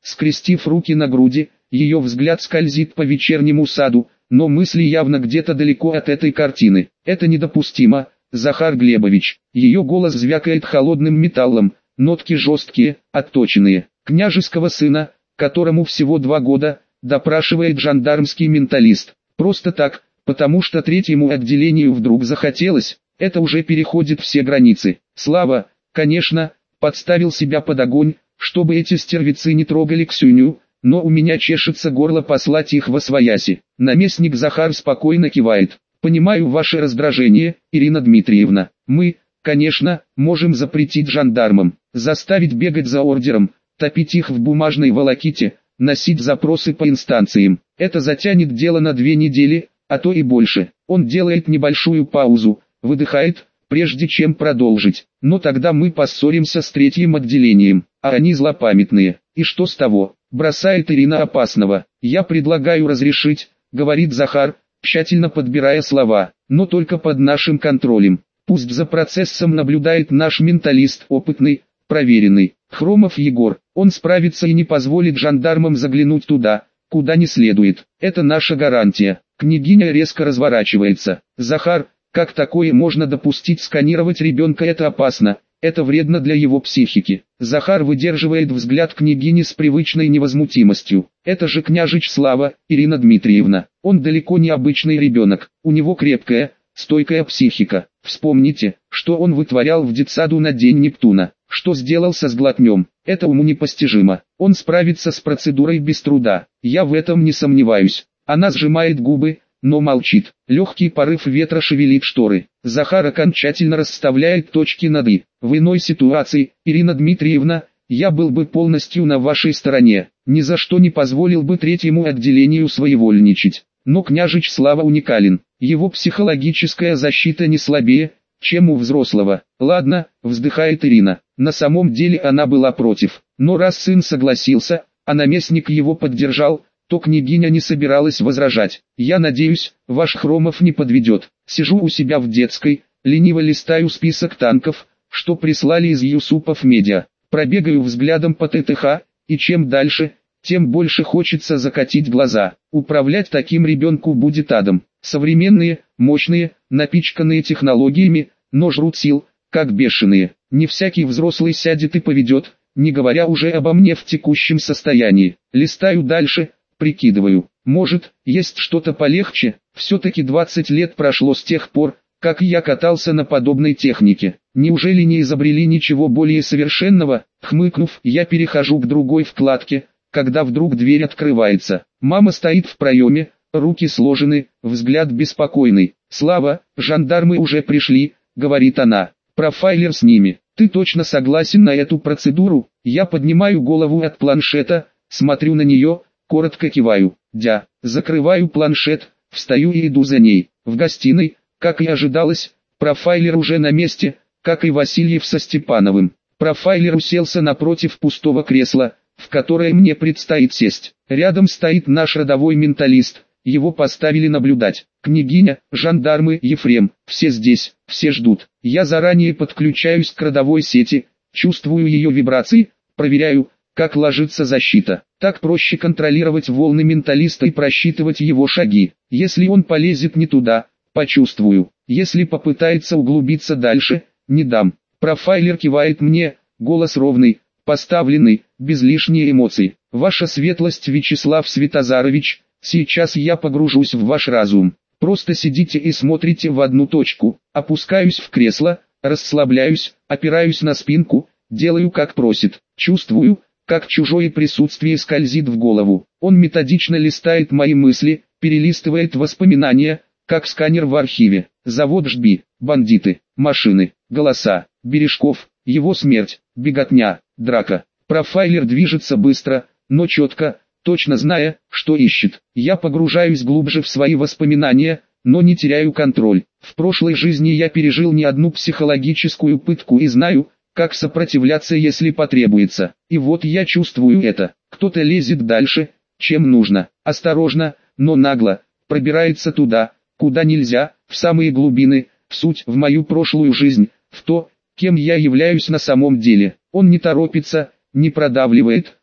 скрестив руки на груди, ее взгляд скользит по вечернему саду, но мысли явно где-то далеко от этой картины. Это недопустимо, Захар Глебович. Ее голос звякает холодным металлом, нотки жесткие, отточенные. Княжеского сына, которому всего 2 года, допрашивает жандармский менталист. Просто так, потому что третьему отделению вдруг захотелось, это уже переходит все границы. Слава, конечно, подставил себя под огонь, чтобы эти стервецы не трогали Ксюню, но у меня чешется горло послать их восвояси. Наместник Захар спокойно кивает. Понимаю ваше раздражение, Ирина Дмитриевна. Мы, конечно, можем запретить жандармам, заставить бегать за ордером, топить их в бумажной волоките, носить запросы по инстанциям. Это затянет дело на 2 недели, а то и больше. Он делает небольшую паузу, выдыхает, прежде чем продолжить. Но тогда мы поссоримся с 3-м отделением, а они злопамятные. И что с того? Бросает Ирина Опасного. Я предлагаю разрешить, говорит Захар, тщательно подбирая слова, но только под нашим контролем. Пусть за процессом наблюдает наш менталист опытный, проверенный, Хромов Егор. Он справится и не позволит жандармам заглянуть туда, куда не следует. Это наша гарантия. Княгиня резко разворачивается. Захар, как такое можно допустить? Сканировать ребенка? Это опасно. Это вредно для его психики. Захар выдерживает взгляд княгини с привычной невозмутимостью. Это же княжич Слава, Ирина Дмитриевна. Он далеко не обычный ребенок. У него крепкая, стойкая психика. Вспомните, что он вытворял в детсаду на день Нептуна. Что сделал со Сглотнем. Это уму непостижимо. Он справится с процедурой без труда. Я в этом не сомневаюсь. Она сжимает губы, но молчит. Легкий порыв ветра шевелит шторы. Захар окончательно расставляет точки над «и». В иной ситуации, Ирина Дмитриевна, я был бы полностью на вашей стороне. Ни за что не позволил бы 3-му отделению своевольничать. Но княжич Слава уникален. Его психологическая защита не слабее, чем у взрослого. Ладно, вздыхает Ирина. На самом деле она была против. Но раз сын согласился, а наместник его поддержал, то княгиня не собиралась возражать. Я надеюсь, ваш Хромов не подведет. Сижу у себя в детской, лениво листаю список танков, что прислали из Юсупов Медиа. Пробегаю взглядом по ТТХ, и чем дальше, тем больше хочется закатить глаза. Управлять таким ребенку будет адом. Современные, мощные, напичканные технологиями, но жрут сил, как бешеные. Не всякий взрослый сядет и поведет, не говоря уже обо мне в текущем состоянии. Листаю дальше, прикидываю, может, есть что-то полегче. Все-таки 20 лет прошло с тех пор, как я катался на подобной технике. Неужели не изобрели ничего более совершенного? Хмыкнув, я перехожу к другой вкладке, когда вдруг дверь открывается. Мама стоит в проеме, руки сложены, взгляд беспокойный. «Слава, жандармы уже пришли», — говорит она. «Профайлер с ними. Ты точно согласен на эту процедуру?» Я поднимаю голову от планшета, смотрю на нее, коротко киваю. Закрываю планшет, встаю и иду за ней. В гостиной, как и ожидалось, профайлер уже на месте, как и Васильев со Степановым. Профайлер уселся напротив пустого кресла, в которое мне предстоит сесть. Рядом стоит наш родовой менталист, его поставили наблюдать. Княгиня, жандармы, Ефрем, все здесь, все ждут. Я заранее подключаюсь к родовой сети, чувствую ее вибрации, проверяю, как ложится защита. Так проще контролировать волны менталиста и просчитывать его шаги. Если он полезет не туда, почувствую. Если попытается углубиться дальше, не дам. Профайлер кивает мне, голос ровный, поставленный, без лишней эмоций. Ваша светлость Вячеслав Святозарович, сейчас я погружусь в ваш разум. Просто сидите и смотрите в одну точку. Опускаюсь в кресло, расслабляюсь, опираюсь на спинку, делаю как просит. Чувствую, как чужое присутствие скользит в голову. Он методично листает мои мысли, перелистывает воспоминания, как сканер в архиве. Завод Жби, бандиты, машины, голоса, Бережков, его смерть, беготня, драка. Профайлер движется быстро, но четко, точно зная, что ищет. Я погружаюсь глубже в свои воспоминания, но не теряю контроль. В прошлой жизни я пережил не одну психологическую пытку и знаю, как сопротивляться, если потребуется. И вот я чувствую это. Кто-то лезет дальше, чем нужно. Осторожно, но нагло, пробирается туда, куда нельзя, в самые глубины, в суть, в мою прошлую жизнь, в то, кем я являюсь на самом деле. Он не торопится, не продавливает,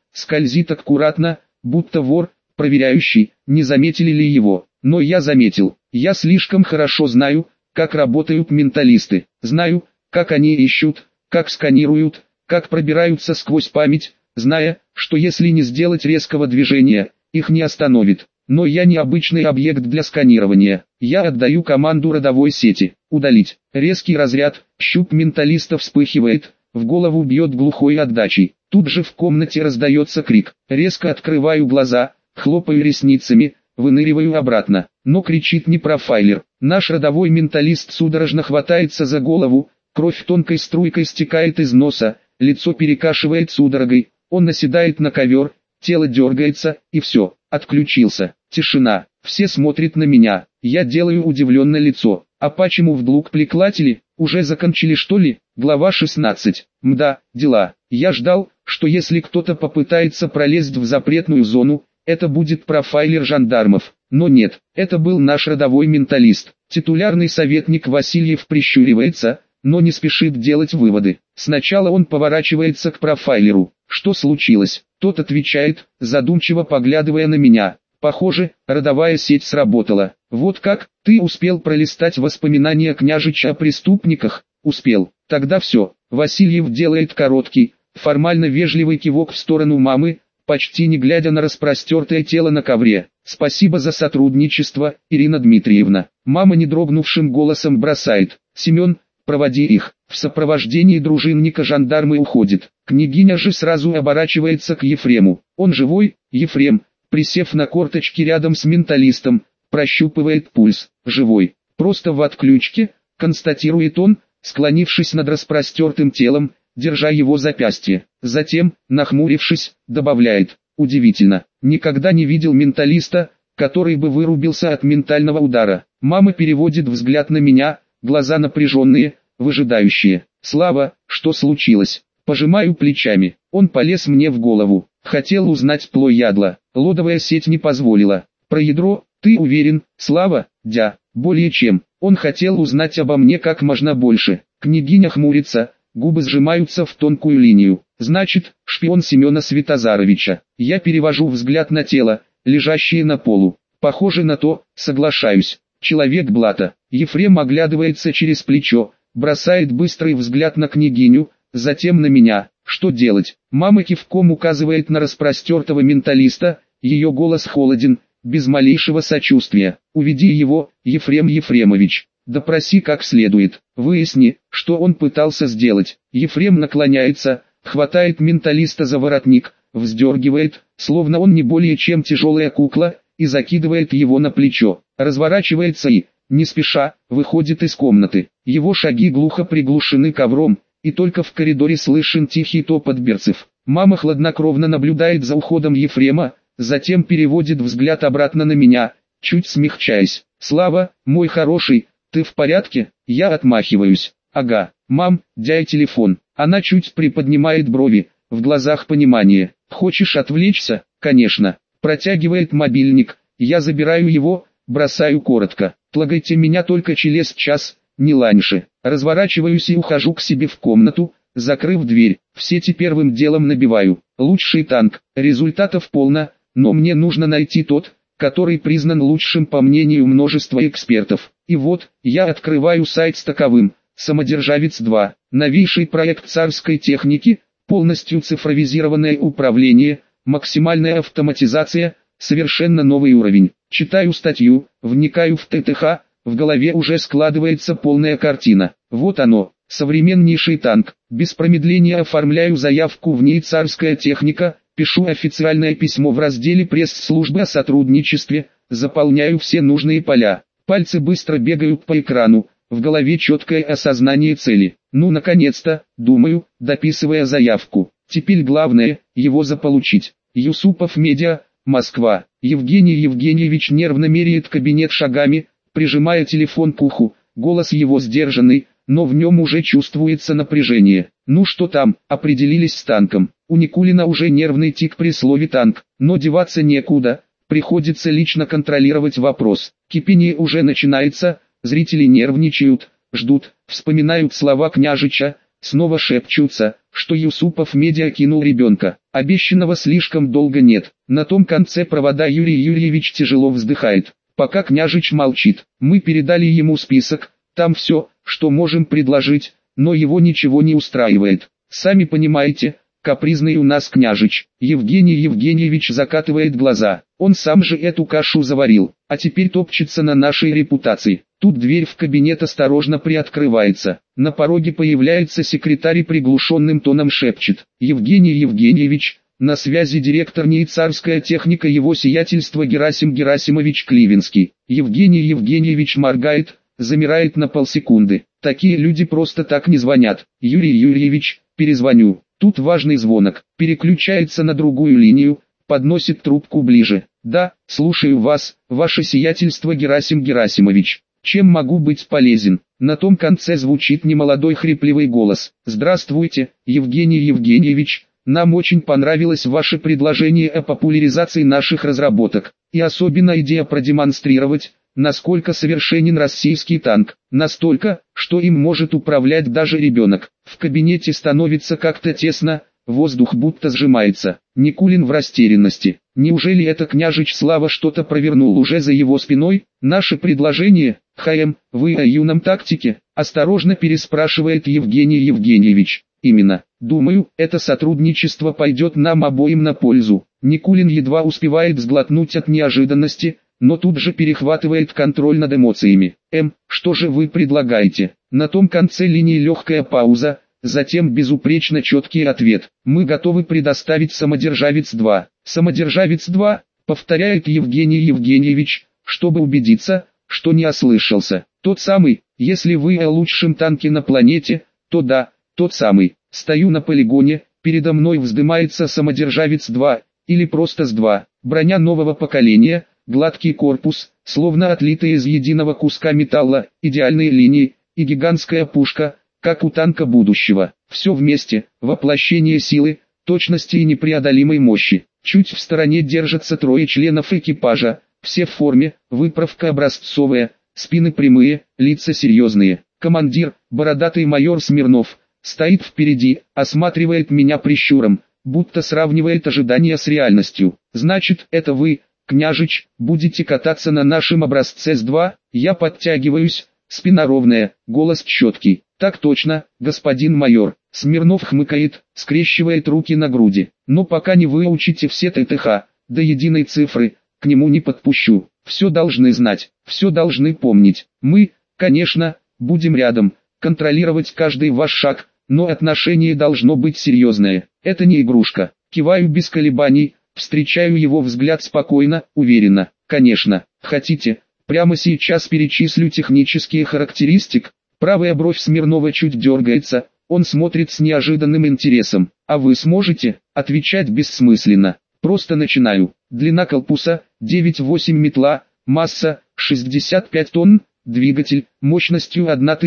скользит аккуратно, будто вор, проверяющий, не заметили ли его. Но я заметил. Я слишком хорошо знаю, как работают менталисты. Знаю, как они ищут, как сканируют, как пробираются сквозь память, зная, что если не сделать резкого движения, их не остановит. Но я не обычный объект для сканирования. Я отдаю команду родовой сети. Удалить. Резкий разряд, щуп менталиста вспыхивает, в голову бьет глухой отдачей. Тут же в комнате раздается крик. Резко открываю глаза, хлопаю ресницами, выныриваю обратно. Но кричит не профайлер. Наш родовой менталист судорожно хватается за голову, кровь тонкой струйкой стекает из носа, лицо перекашивает судорогой, он наседает на ковер, тело дергается, и все, отключился. Тишина, все смотрят на меня, я делаю удивленное лицо. А почему вдруг плеклатели, уже закончили что ли? Глава 16. Мда, дела. Я ждал, что если кто-то попытается пролезть в запретную зону, это будет профайлер жандармов. Но нет, это был наш родовой менталист. Титулярный советник Васильев прищуривается, но не спешит делать выводы. Сначала он поворачивается к профайлеру. Что случилось? Тот отвечает, задумчиво поглядывая на меня. Похоже, родовая сеть сработала. Вот как, ты успел пролистать воспоминания княжича о преступниках? Успел. Тогда все. Васильев делает короткий, формально вежливый кивок в сторону мамы, почти не глядя на распростертое тело на ковре. Спасибо за сотрудничество, Ирина Дмитриевна. Мама не дрогнувшим голосом бросает. Семен, проводи их. В сопровождении дружинника жандармы уходит. Княгиня же сразу оборачивается к Ефрему. Он живой? Ефрем, присев на корточки рядом с менталистом, прощупывает пульс. Живой. Просто в отключке, констатирует он, склонившись над распростертым телом, держа его запястье. Затем, нахмурившись, добавляет. Удивительно, никогда не видел менталиста, который бы вырубился от ментального удара. Мама переводит взгляд на меня, глаза напряженные, выжидающие. Слава, что случилось? Пожимаю плечами. Он полез мне в голову. Хотел узнать плоядла. Лодовая сеть не позволила. Про ядро, ты уверен, Слава? Дя, более чем. Он хотел узнать обо мне как можно больше. Княгиня хмурится, губы сжимаются в тонкую линию. Значит, шпион Семена Святозаровича. Я перевожу взгляд на тело, лежащее на полу. Похоже на то, соглашаюсь. Человек блата. Ефрем оглядывается через плечо, бросает быстрый взгляд на княгиню, затем на меня. Что делать? Мама кивком указывает на распростертого менталиста, ее голос холоден, без малейшего сочувствия. Уведи его, Ефрем Ефремович. Допроси как следует. Выясни, что он пытался сделать. Ефрем наклоняется, хватает менталиста за воротник, вздергивает, словно он не более чем тяжелая кукла, и закидывает его на плечо. Разворачивается и, не спеша, выходит из комнаты. Его шаги глухо приглушены ковром, и только в коридоре слышен тихий топот берцев. Мама хладнокровно наблюдает за уходом Ефрема, затем переводит взгляд обратно на меня, чуть смягчаясь. «Слава, мой хороший, ты в порядке?» Я отмахиваюсь. «Ага, мам, дай телефон». Она чуть приподнимает брови, в глазах понимание. «Хочешь отвлечься?» «Конечно». Протягивает мобильник, я забираю его, бросаю коротко. «Тлагайте меня только через час, не раньше». Разворачиваюсь и ухожу к себе в комнату, закрыв дверь. В сети первым делом набиваю. Лучший танк. Результатов полно, но мне нужно найти тот, который признан лучшим по мнению множества экспертов. И вот, я открываю сайт с таковым. Самодержавец 2. Новейший проект царской техники, полностью цифровизированное управление, максимальная автоматизация, совершенно новый уровень. Читаю статью, вникаю в ТТХ, в голове уже складывается полная картина. Вот оно, современнейший танк. Без промедления оформляю заявку в НИИ «Царская техника», пишу официальное письмо в разделе пресс-службы о сотрудничестве, заполняю все нужные поля. Пальцы быстро бегают по экрану, в голове четкое осознание цели. Ну наконец-то, думаю, дописывая заявку. Теперь главное, его заполучить. Юсупов Медиа, Москва. Евгений Евгеньевич нервно меряет кабинет шагами, прижимая телефон к уху. Голос его сдержанный, но в нем уже чувствуется напряжение. Ну что там, определились с танком. У Никулина уже нервный тик при слове «танк», но деваться некуда. Приходится лично контролировать вопрос. Кипение уже начинается, зрители нервничают, ждут, вспоминают слова княжича, снова шепчутся, что Юсупов Медиа кинул ребенка. Обещанного слишком долго нет. На том конце провода Юрий Юрьевич тяжело вздыхает. Пока княжич молчит, мы передали ему список, там все, что можем предложить, но его ничего не устраивает. Сами понимаете, капризный у нас княжич. Евгений Евгеньевич закатывает глаза. Он сам же эту кашу заварил, а теперь топчется на нашей репутации. Тут дверь в кабинет осторожно приоткрывается. На пороге появляется секретарь и приглушенным тоном шепчет: «Евгений Евгеньевич, на связи директор НИИ «Царская техника» его сиятельство Герасим Герасимович Кливинский». Евгений Евгеньевич моргает, замирает на полсекунды. Такие люди просто так не звонят. «Юрий Юрьевич, перезвоню». Тут важный звонок. Переключается на другую линию, подносит трубку ближе. «Да, слушаю вас, ваше сиятельство Герасим Герасимович. Чем могу быть полезен?» На том конце звучит немолодой хрипливый голос. «Здравствуйте, Евгений Евгеньевич. Нам очень понравилось ваше предложение о популяризации наших разработок, и особенно идея продемонстрировать, насколько совершенен российский танк, настолько, что им может управлять даже ребенок. В кабинете становится как-то тесно, воздух будто сжимается». Никулин в растерянности. Неужели это княжич Слава что-то провернул уже за его спиной? «Наше предложение, ХМ, вы о юном тактике?» осторожно переспрашивает Евгений Евгеньевич. «Именно. Думаю, это сотрудничество пойдет нам обоим на пользу». Никулин едва успевает сглотнуть от неожиданности, но тут же перехватывает контроль над эмоциями. Что же вы предлагаете?» На том конце линии легкая пауза, затем безупречно четкий ответ. «Мы готовы предоставить «Самодержавец-2». «Самодержавец-2», повторяет Евгений Евгеньевич, чтобы убедиться, что не ослышался. «Тот самый, если вы о лучшем танке на планете, то да, тот самый». Стою на полигоне, передо мной вздымается «Самодержавец-2», или просто С-2. Броня нового поколения, гладкий корпус, словно отлитый из единого куска металла, идеальные линии, и гигантская пушка, как у танка будущего. Все вместе, воплощение силы, точности и непреодолимой мощи. Чуть в стороне держатся трое членов экипажа, все в форме, выправка образцовая, спины прямые, лица серьезные. Командир, бородатый майор Смирнов, стоит впереди, осматривает меня прищуром, будто сравнивает ожидания с реальностью. «Значит, это вы, княжич, будете кататься на нашем образце С-2?» Я подтягиваюсь, спина ровная, голос четкий. «Так точно, господин майор». Смирнов хмыкает, скрещивает руки на груди. «Но пока не выучите все ТТХ, до единой цифры, к нему не подпущу. Все должны знать, все должны помнить. Мы, конечно, будем рядом, контролировать каждый ваш шаг, но отношение должно быть серьезное. Это не игрушка». Киваю без колебаний, встречаю его взгляд спокойно, уверенно. «Конечно, хотите, прямо сейчас перечислю технические характеристики?» Правая бровь Смирнова чуть дергается, он смотрит с неожиданным интересом. «А вы сможете?» Отвечать бессмысленно. Просто начинаю. Длина корпуса 9,8 метла, масса 65 тонн, двигатель мощностью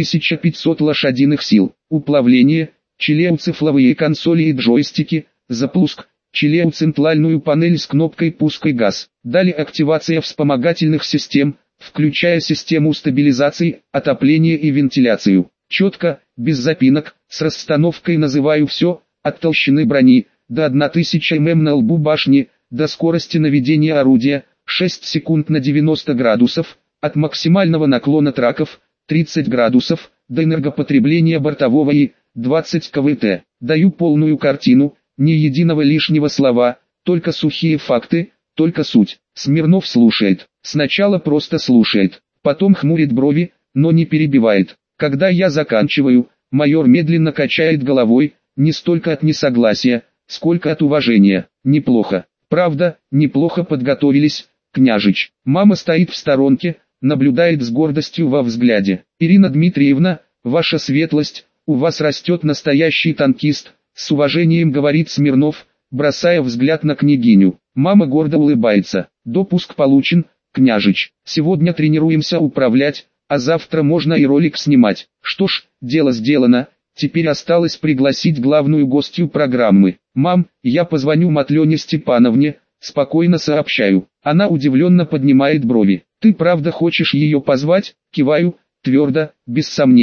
1500 лошадиных сил. Уплавление, челеуцифловые консоли и джойстики, запуск, челеуцентральную панель с кнопкой пуска и газ. Далее активация вспомогательных систем, включая систему стабилизации, отопления и вентиляцию. Четко, без запинок, с расстановкой называю все, от толщины брони, до 1000 мм на лбу башни, до скорости наведения орудия, 6 секунд на 90 градусов, от максимального наклона траков, 30 градусов, до энергопотребления бортового и 20 КВТ. Даю полную картину, ни единого лишнего слова, только сухие факты, только суть. Смирнов слушает. Сначала просто слушает, потом хмурит брови, но не перебивает. Когда я заканчиваю, майор медленно качает головой, не столько от несогласия, сколько от уважения. «Неплохо. Правда, неплохо подготовились, княжич». Мама стоит в сторонке, наблюдает с гордостью во взгляде. «Ирина Дмитриевна, ваша светлость, у вас растет настоящий танкист», с уважением говорит Смирнов, бросая взгляд на княгиню. Мама гордо улыбается. «Допуск получен, княжич. Сегодня тренируемся управлять, а завтра можно и ролик снимать». Что ж, дело сделано, теперь осталось пригласить главную гостью программы. «Мам, я позвоню Матлене Степановне», спокойно сообщаю. Она удивленно поднимает брови. «Ты правда хочешь ее позвать?» Киваю, твердо, без сомнений.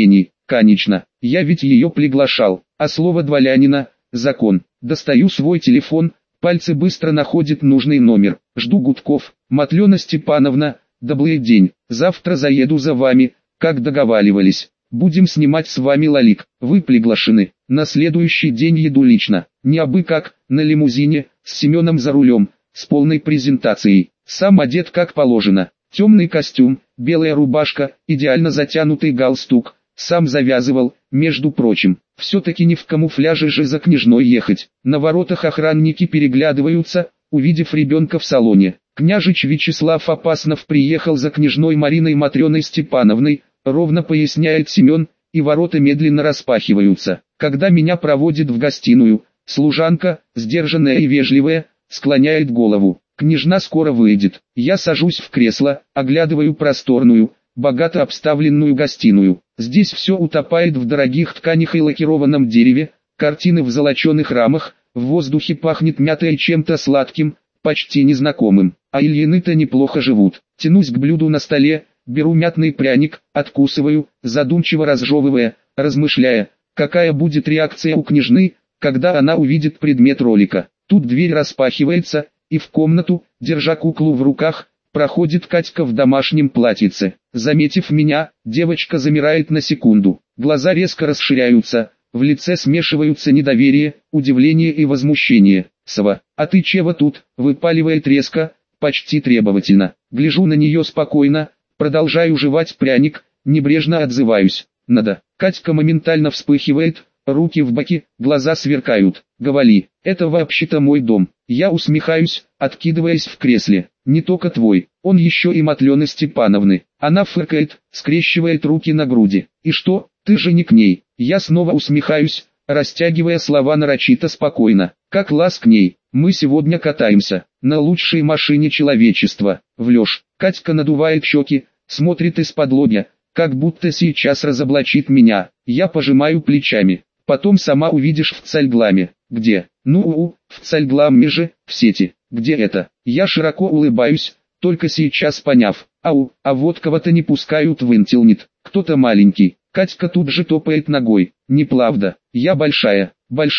Конечно, я ведь ее приглашал, а слово дворянина – закон. Достаю свой телефон, пальцы быстро находят нужный номер. Жду гудков. Матлена Степановна, добрый день. Завтра заеду за вами, как договаривались. Будем снимать с вами лолик. Вы приглашены. На следующий день еду лично. Не абы как, на лимузине, с Семеном за рулем, с полной презентацией. Сам одет как положено. Темный костюм, белая рубашка, идеально затянутый галстук. Сам завязывал, между прочим. Все-таки не в камуфляже же за княжной ехать. На воротах охранники переглядываются, увидев ребенка в салоне. Княжич Вячеслав Опаснов приехал за княжной Мариной Матрёной Степановной, ровно поясняет Семен, и ворота медленно распахиваются. Когда меня проводят в гостиную, служанка, сдержанная и вежливая, склоняет голову. Княжна скоро выйдет. Я сажусь в кресло, оглядываю просторную, богато обставленную гостиную. Здесь все утопает в дорогих тканях и лакированном дереве, картины в золоченых рамах, в воздухе пахнет мятой и чем-то сладким, почти незнакомым. А Ильины-то неплохо живут. Тянусь к блюду на столе, беру мятный пряник, откусываю, задумчиво разжевывая, размышляя, какая будет реакция у княжны, когда она увидит предмет ролика. Тут дверь распахивается, и в комнату, держа куклу в руках, проходит Катька в домашнем платьице. Заметив меня, девочка замирает на секунду. Глаза резко расширяются, в лице смешиваются недоверие, удивление и возмущение. «Сава, а ты чего тут?» – выпаливает резко, почти требовательно. Гляжу на нее спокойно, продолжаю жевать пряник, небрежно отзываюсь. «Надо». Катька моментально вспыхивает, руки в боки, глаза сверкают. «Говори, это вообще-то мой дом». Я усмехаюсь, откидываясь в кресле. «Не только твой, он еще и Матлены Степановны». Она фыркает, скрещивает руки на груди. «И что, ты же не к ней?» Я снова усмехаюсь, растягивая слова нарочито спокойно. «Как лаз к ней, мы сегодня катаемся, на лучшей машине человечества». Врешь. Катька надувает щеки, смотрит из-под лобья, как будто сейчас разоблачит меня. Я пожимаю плечами. «Потом сама увидишь в Цальгламе». «Где?» «Ну, в Цальгламе же, в сети». «Где это?» Я широко улыбаюсь, только сейчас поняв. «Ау, а вот кого-то не пускают в интернет. Кто-то маленький». Катька тут же топает ногой. «Неправда. Я большая,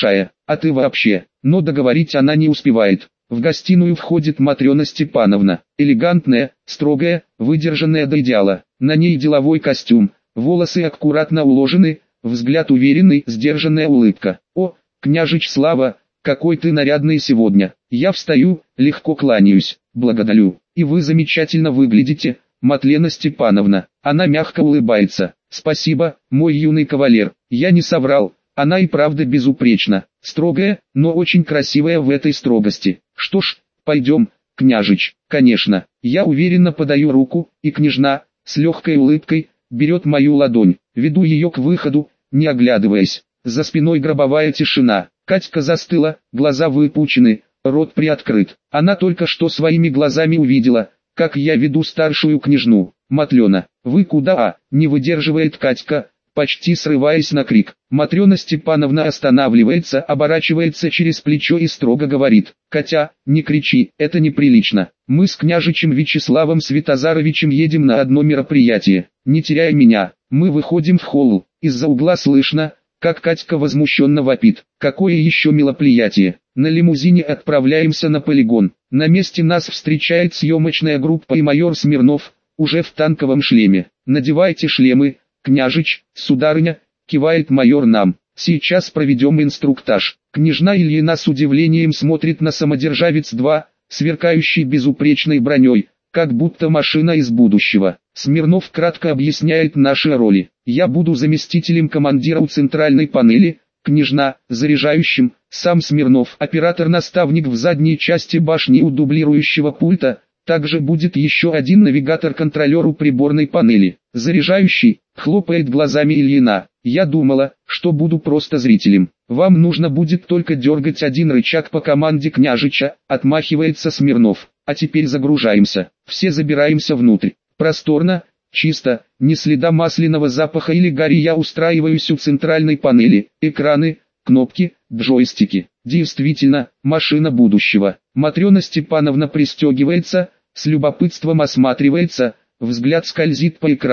а ты вообще». Но договорить она не успевает. В гостиную входит Матрена Степановна. Элегантная, строгая, выдержанная до идеала. На ней деловой костюм, волосы аккуратно уложены, взгляд уверенный, сдержанная улыбка. «О, княжич Слава, какой ты нарядный сегодня». Я встаю, легко кланяюсь. «Благодарю. И вы замечательно выглядите, Матлена Степановна». Она мягко улыбается. «Спасибо, мой юный кавалер». Я не соврал, она и правда безупречна. Строгая, но очень красивая в этой строгости. «Что ж, пойдем, княжич». «Конечно». Я уверенно подаю руку, и княжна, с легкой улыбкой, берет мою ладонь. Веду ее к выходу, не оглядываясь. За спиной гробовая тишина. Катька застыла, глаза выпучены, рот приоткрыт. Она только что своими глазами увидела, как я веду старшую княжну. «Матлена, вы куда?» не выдерживает Катька, почти срываясь на крик. Матрена Степановна останавливается, оборачивается через плечо и строго говорит: «Катя, не кричи, это неприлично. Мы с княжичем Вячеславом Святозаровичем едем на одно мероприятие. Не теряй меня». Мы выходим в холл. Из-за угла слышно, как Катька возмущенно вопит: «Какое еще мероприятие? На лимузине отправляемся на полигон». На месте нас встречает съемочная группа и майор Смирнов, уже в танковом шлеме. «Надевайте шлемы, княжич, сударыня», кивает майор нам. «Сейчас проведем инструктаж». Княжна Ильина с удивлением смотрит на самодержавец-2, сверкающий безупречной броней, как будто машина из будущего. Смирнов кратко объясняет наши роли. Я буду заместителем командира у центральной панели, княжна – заряжающим, сам Смирнов – оператор-наставник в задней части башни у дублирующего пульта. Также будет еще один навигатор-контролер у приборной панели. Заряжающий, хлопает глазами Ильина. «Я думала, что буду просто зрителем. Вам нужно будет только дергать один рычаг по команде княжича», отмахивается Смирнов. «А теперь загружаемся. Все забираемся внутрь. Просторно, чисто, ни следа масляного запаха или гари. Я устраиваюсь у центральной панели. Экраны, кнопки, джойстики. Действительно, машина будущего». Матрена Степановна пристегивается, с любопытством осматривается, взгляд скользит по экрану,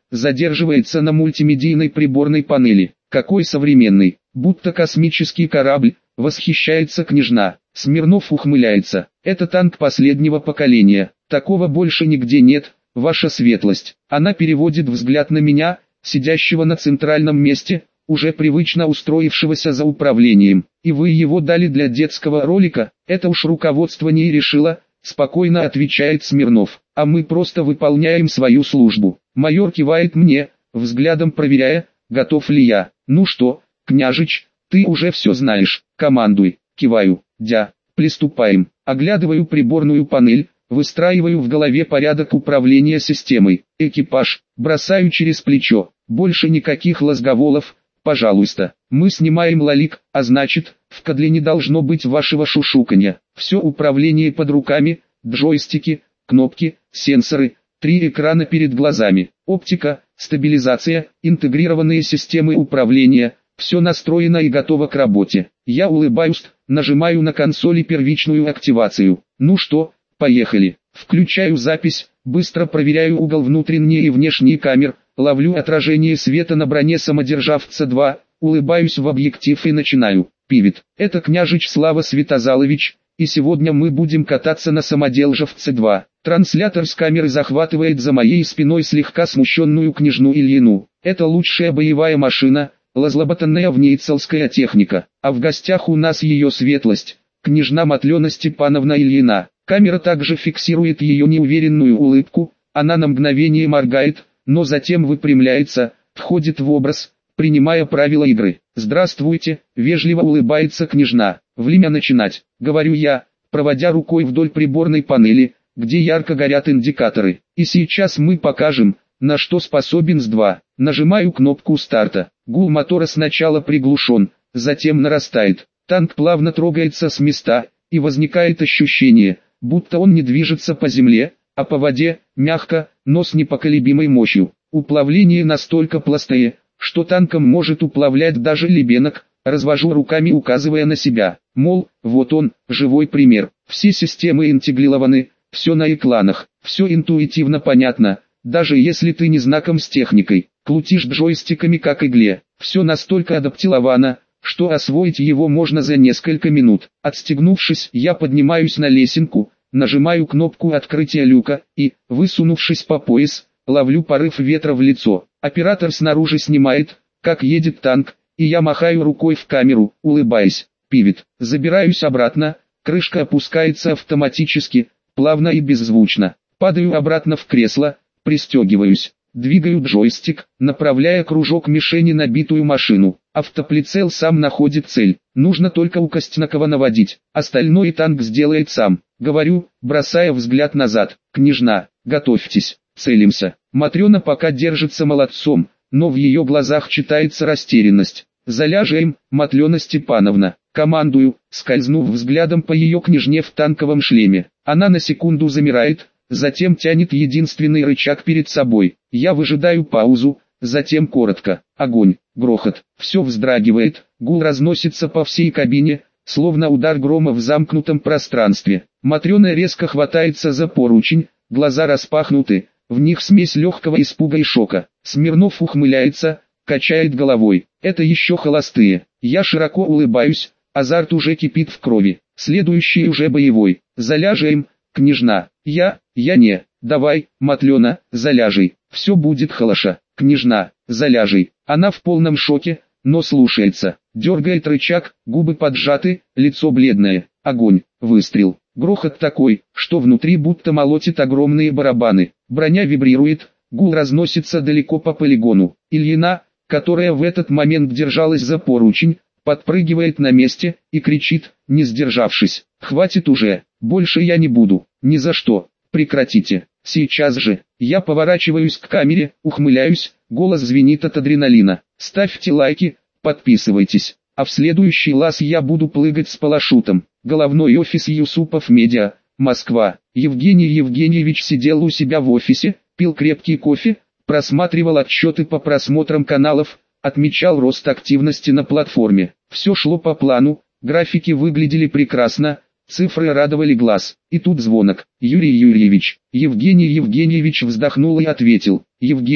задерживается на мультимедийной приборной панели. Какой современный, будто космический корабль, восхищается княжна. Смирнов ухмыляется. Это танк последнего поколения. Такого больше нигде нет, ваша светлость. Она переводит взгляд на меня, сидящего на центральном месте, уже привычно устроившегося за управлением. И вы его дали для детского ролика, это уж руководство не решило, спокойно отвечает Смирнов. А мы просто выполняем свою службу. Майор кивает мне, взглядом проверяя, готов ли я. Ну что, княжич, ты уже все знаешь, командуй. Киваю. Приступаем. Оглядываю приборную панель, выстраиваю в голове порядок управления системой. Экипаж, бросаю через плечо. Больше никаких лозговолов, пожалуйста. Мы снимаем лолик, а значит, в кодле не должно быть вашего шушуканья. Все управление под руками, джойстики, кнопки, сенсоры, 3 экрана перед глазами, оптика, стабилизация, интегрированные системы управления. Все настроено и готово к работе. Я улыбаюсь, нажимаю на консоли первичную активацию. Ну что, поехали. Включаю запись, быстро проверяю угол внутренней и внешней камер, ловлю отражение света на броне самодержавца-2, улыбаюсь в объектив и начинаю. Пивет, это княжич Слава Святозалович, и сегодня мы будем кататься на самодержавце-2. Транслятор с камеры захватывает за моей спиной слегка смущенную княжну Ильину. Это лучшая боевая машина, разработанная в ней целская техника, а в гостях у нас ее светлость, княжна Матлена Степановна Ильина. Камера также фиксирует ее неуверенную улыбку, она на мгновение моргает, но затем выпрямляется, входит в образ, принимая правила игры. «Здравствуйте», — вежливо улыбается княжна. «Время начинать», — говорю я, проводя рукой вдоль приборной панели, где ярко горят индикаторы. «И сейчас мы покажем, на что способен С2». Нажимаю кнопку старта. Гул мотора сначала приглушен, затем нарастает. Танк плавно трогается с места, и возникает ощущение, будто он не движется по земле, а по воде, мягко, но с непоколебимой мощью. Уплавление настолько пластое, что танком может уплавлять даже лебенок. Развожу руками, указывая на себя. Мол, вот он, живой пример. Все системы интегрированы, все на экранах, все интуитивно понятно, даже если ты не знаком с техникой. Крутишь джойстиками как игле. Все настолько адаптировано, что освоить его можно за несколько минут. Отстегнувшись, я поднимаюсь на лесенку, нажимаю кнопку открытия люка и, высунувшись по пояс, ловлю порыв ветра в лицо. Оператор снаружи снимает, как едет танк, и я махаю рукой в камеру, улыбаясь. Пивет. Забираюсь обратно, крышка опускается автоматически, плавно и беззвучно. Падаю обратно в кресло, пристегиваюсь. Двигаю джойстик, направляя кружок мишени на битую машину. Автоприцел сам находит цель. Нужно только укоснакова наводить. Остальное танк сделает сам. Говорю, бросая взгляд назад. Княжна, готовьтесь, целимся. Матрена пока держится молодцом, но в ее глазах читается растерянность. Заляжем, Матлена Степановна. Командую, скользнув взглядом по ее княжне в танковом шлеме. Она на секунду замирает, затем тянет единственный рычаг перед собой. Я выжидаю паузу, затем коротко. Огонь, грохот, все вздрагивает, гул разносится по всей кабине, словно удар грома в замкнутом пространстве. Матрена резко хватается за поручень, глаза распахнуты, в них смесь легкого испуга и шока. Смирнов ухмыляется, качает головой. Это еще холостые. Я широко улыбаюсь, азарт уже кипит в крови. Следующий уже боевой. Заляжем, княжна. Я не. Давай, Матлена, заляжей. Все будет хорошо. Княжна, заляжей. Она в полном шоке, но слушается. Дергает рычаг, губы поджаты, лицо бледное. Огонь, выстрел. Грохот такой, что внутри будто молотит огромные барабаны. Броня вибрирует, гул разносится далеко по полигону. Ильина, которая в этот момент держалась за поручень, подпрыгивает на месте и кричит, не сдержавшись: «Хватит уже, больше я не буду, ни за что, прекратите, сейчас же». Я поворачиваюсь к камере, ухмыляюсь, голос звенит от адреналина. Ставьте лайки, подписывайтесь, а в следующий раз я буду прыгать с парашютом. Головной офис Юсупов Медиа, Москва. Евгений Евгеньевич сидел у себя в офисе, пил крепкий кофе, просматривал отчеты по просмотрам каналов, отмечал рост активности на платформе. Все шло по плану, графики выглядели прекрасно, цифры радовали глаз. И тут звонок. Юрий Юрьевич. Евгений Евгеньевич вздохнул и ответил. Евгений,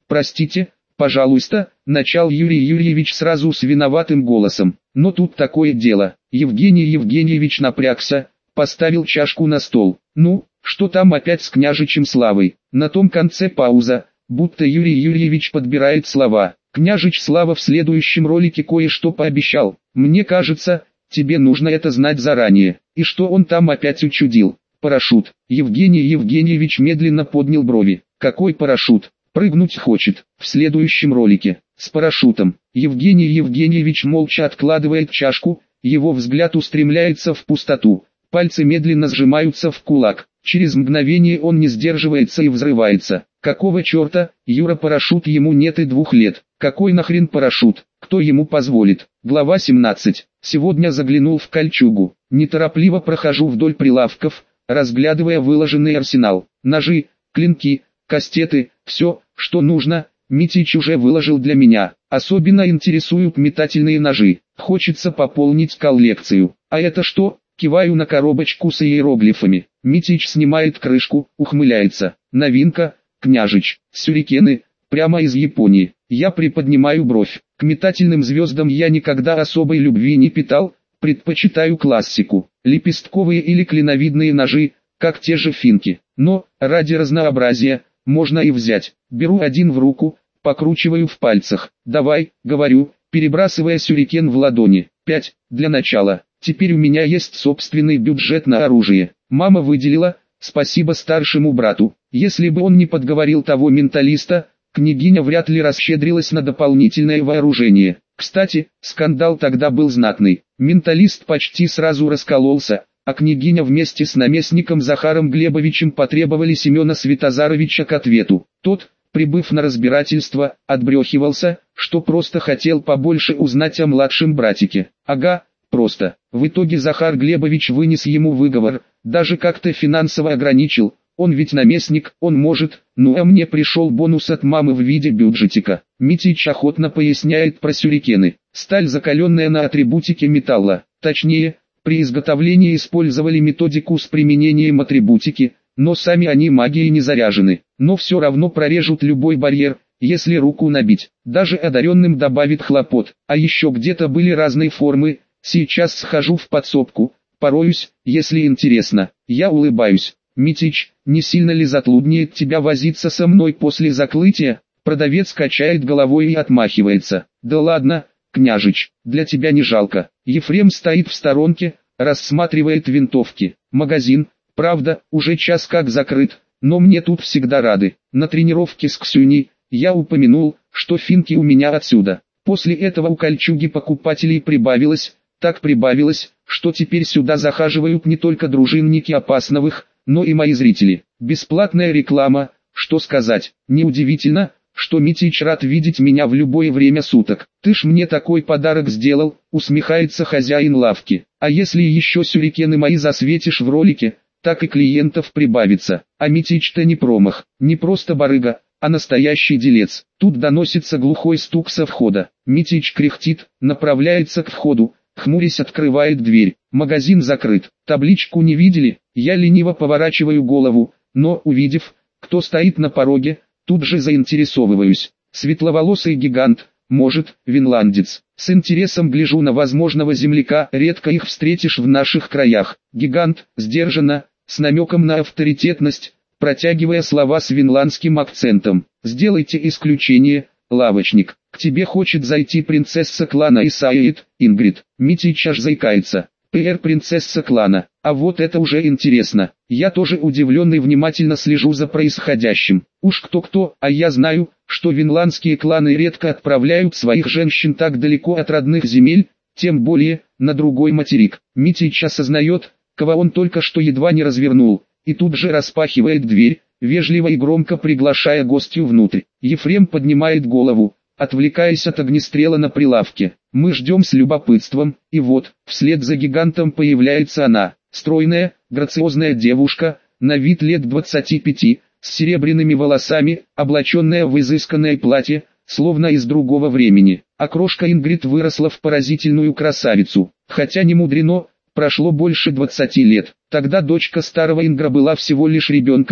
простите, пожалуйста, начал Юрий Юрьевич сразу с виноватым голосом. Но тут такое дело. Евгений Евгеньевич напрягся, поставил чашку на стол. Ну, что там опять с княжичем Славой? На том конце пауза, будто Юрий Юрьевич подбирает слова. Княжич Слава в следующем ролике кое-что пообещал. Мне кажется, тебе нужно это знать заранее. И что он там опять учудил? Парашют. Евгений Евгеньевич медленно поднял брови. Какой парашют? Прыгнуть хочет. В следующем ролике. С парашютом. Евгений Евгеньевич молча откладывает чашку, его взгляд устремляется в пустоту. Пальцы медленно сжимаются в кулак. Через мгновение он не сдерживается и взрывается. Какого черта, Юра, парашют ему нет и 2 лет. Какой нахрен парашют? Кто ему позволит? Глава 17. Сегодня заглянул в кольчугу. Неторопливо прохожу вдоль прилавков, разглядывая выложенный арсенал. Ножи, клинки, кастеты, все, что нужно, Митич уже выложил для меня. Особенно интересуют метательные ножи. Хочется пополнить коллекцию. А это что? Киваю на коробочку с иероглифами. Митич снимает крышку, ухмыляется. Новинка, княжич, сюрикены, прямо из Японии. Я приподнимаю бровь. К метательным звездам я никогда особой любви не питал, предпочитаю классику. Лепестковые или клиновидные ножи, как те же финки. Но, ради разнообразия, можно и взять. Беру один в руку, покручиваю в пальцах. Давай, говорю, перебрасывая сюрикен в ладони. 5, для начала. Теперь у меня есть собственный бюджет на оружие. Мама выделила, спасибо старшему брату. Если бы он не подговорил того менталиста, княгиня вряд ли расщедрилась на дополнительное вооружение. Кстати, скандал тогда был знатный. Менталист почти сразу раскололся, а княгиня вместе с наместником Захаром Глебовичем потребовали Семена Святозаровича к ответу. Тот, прибыв на разбирательство, отбрехивался, что просто хотел побольше узнать о младшем братике. Ага, просто. В итоге Захар Глебович вынес ему выговор, даже как-то финансово ограничил. Он ведь наместник, он может, ну а мне пришел бонус от мамы в виде бюджетика. Митич охотно поясняет про сюрикены. Сталь, закаленная на атрибутике металла. Точнее, при изготовлении использовали методику с применением атрибутики, но сами они магией не заряжены. Но все равно прорежут любой барьер, если руку набить. Даже одаренным добавит хлопот. А еще где-то были разные формы. Сейчас схожу в подсобку, пороюсь, если интересно. Я улыбаюсь. Митич, не сильно ли затруднит тебя возиться со мной после заклытия? Продавец качает головой и отмахивается. Да ладно, княжич, для тебя не жалко. Ефрем стоит в сторонке, рассматривает винтовки. Магазин, правда, уже час как закрыт, но мне тут всегда рады. На тренировке с Ксюней я упомянул, что финки у меня отсюда. После этого у кольчуги покупателей прибавилось, так прибавилось, что теперь сюда захаживают не только дружинники Опасновых, но и мои зрители. Бесплатная реклама, что сказать. Неудивительно, что Митич рад видеть меня в любое время суток. Ты ж мне такой подарок сделал, усмехается хозяин лавки. А если еще сюрикены мои засветишь в ролике, так и клиентов прибавится. А Митич-то не промах, не просто барыга, а настоящий делец. Тут доносится глухой стук со входа. Митич кряхтит, направляется к входу, хмурясь открывает дверь. Магазин закрыт. Табличку не видели? Я лениво поворачиваю голову, но увидев, кто стоит на пороге, тут же заинтересовываюсь. Светловолосый гигант, может, винландец. С интересом гляжу на возможного земляка, редко их встретишь в наших краях. Гигант, сдержанно, с намеком на авторитетность, протягивая слова с винландским акцентом. Сделайте исключение, лавочник. К тебе хочет зайти принцесса клана Исаид, Ингрид. Митич аж заикается. Принцесса клана. А вот это уже интересно. Я тоже удивленный внимательно слежу за происходящим. Уж кто-кто, а я знаю, что винландские кланы редко отправляют своих женщин так далеко от родных земель, тем более, на другой материк. Митич осознает, кого он только что едва не развернул, и тут же распахивает дверь, вежливо и громко приглашая гостью внутрь. Ефрем поднимает голову, отвлекаясь от огнестрела на прилавке. Мы ждем с любопытством, и вот, вслед за гигантом появляется она, стройная, грациозная девушка, на вид лет 25, с серебряными волосами, облаченная в изысканное платье, словно из другого времени. А крошка Ингрид выросла в поразительную красавицу, хотя не мудрено, прошло больше 20 лет. Тогда дочка старого Ингра была всего лишь ребенком,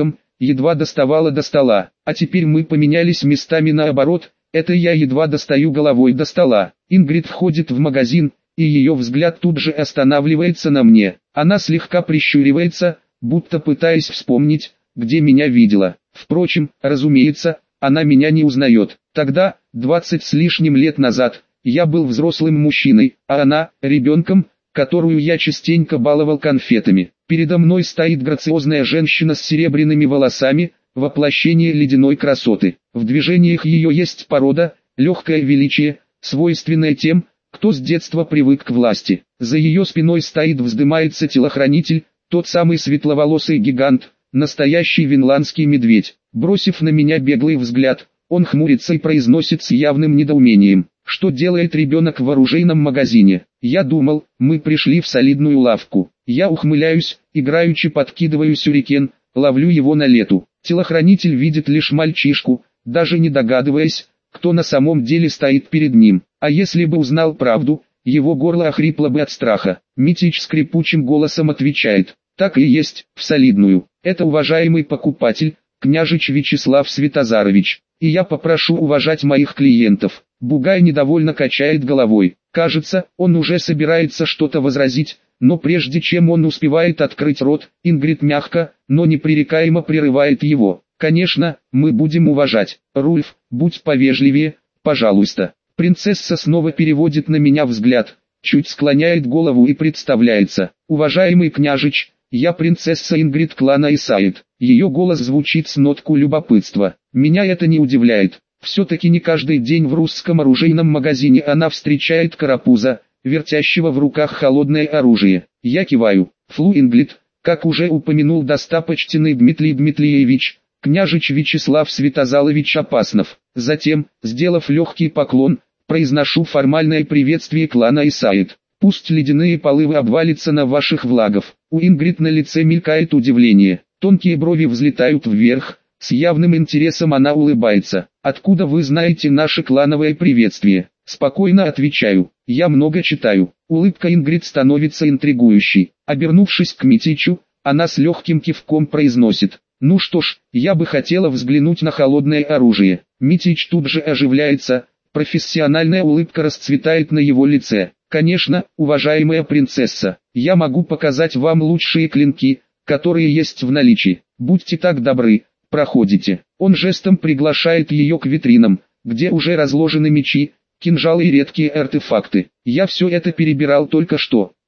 едва доставала до стола, а теперь мы поменялись местами наоборот, это я едва достаю головой до стола. Ингрид входит в магазин, и ее взгляд тут же останавливается на мне. Она слегка прищуривается, будто пытаясь вспомнить, где меня видела. Впрочем, разумеется, она меня не узнает. Тогда, 20 с лишним лет назад, я был взрослым мужчиной, а она – ребенком, которую я частенько баловал конфетами. Передо мной стоит грациозная женщина с серебряными волосами, воплощение ледяной красоты. В движениях ее есть порода, легкое величие, свойственное тем, кто с детства привык к власти. За ее спиной стоит, вздымается телохранитель, тот самый светловолосый гигант, настоящий винландский медведь. Бросив на меня беглый взгляд, он хмурится и произносит с явным недоумением: «Что делает ребенок в оружейном магазине? Я думал, мы пришли в солидную лавку». Я ухмыляюсь, играючи подкидываю сюрикен, ловлю его на лету. Телохранитель видит лишь мальчишку, даже не догадываясь, кто на самом деле стоит перед ним. А если бы узнал правду, его горло охрипло бы от страха. Митич скрипучим голосом отвечает: «Так и есть, в солидную. Это уважаемый покупатель, княжич Вячеслав Святозарович. И я попрошу уважать моих клиентов». Бугай недовольно качает головой. Кажется, он уже собирается что-то возразить, но прежде чем он успевает открыть рот, Ингрид мягко, но непререкаемо прерывает его. «Конечно, мы будем уважать. Рульф, будь повежливее, пожалуйста». Принцесса снова переводит на меня взгляд, чуть склоняет голову и представляется: «Уважаемый княжич, я принцесса Ингрид клана Исаид». Ее голос звучит с ноткой любопытства. Меня это не удивляет. Все-таки не каждый день в русском оружейном магазине она встречает карапуза, вертящего в руках холодное оружие. Я киваю. «Флу Инглит, как уже упомянул достопочтенный Дмитрий Дмитриевич, княжич Вячеслав Святозалович Опаснов». Затем, сделав легкий поклон, произношу формальное приветствие клана Исаид. «Пусть ледяные полывы обвалятся на ваших влагов». У Ингрид на лице мелькает удивление. Тонкие брови взлетают вверх, с явным интересом она улыбается. «Откуда вы знаете наше клановое приветствие?» Спокойно отвечаю: «Я много читаю». Улыбка Ингрид становится интригующей. Обернувшись к Митичу, она с легким кивком произносит: «Ну что ж, я бы хотела взглянуть на холодное оружие». Митич тут же оживляется, профессиональная улыбка расцветает на его лице. «Конечно, уважаемая принцесса, я могу показать вам лучшие клинки, которые есть в наличии. Будьте так добры, проходите». Он жестом приглашает ее к витринам, где уже разложены мечи, кинжалы и редкие артефакты. Я все это перебирал только что.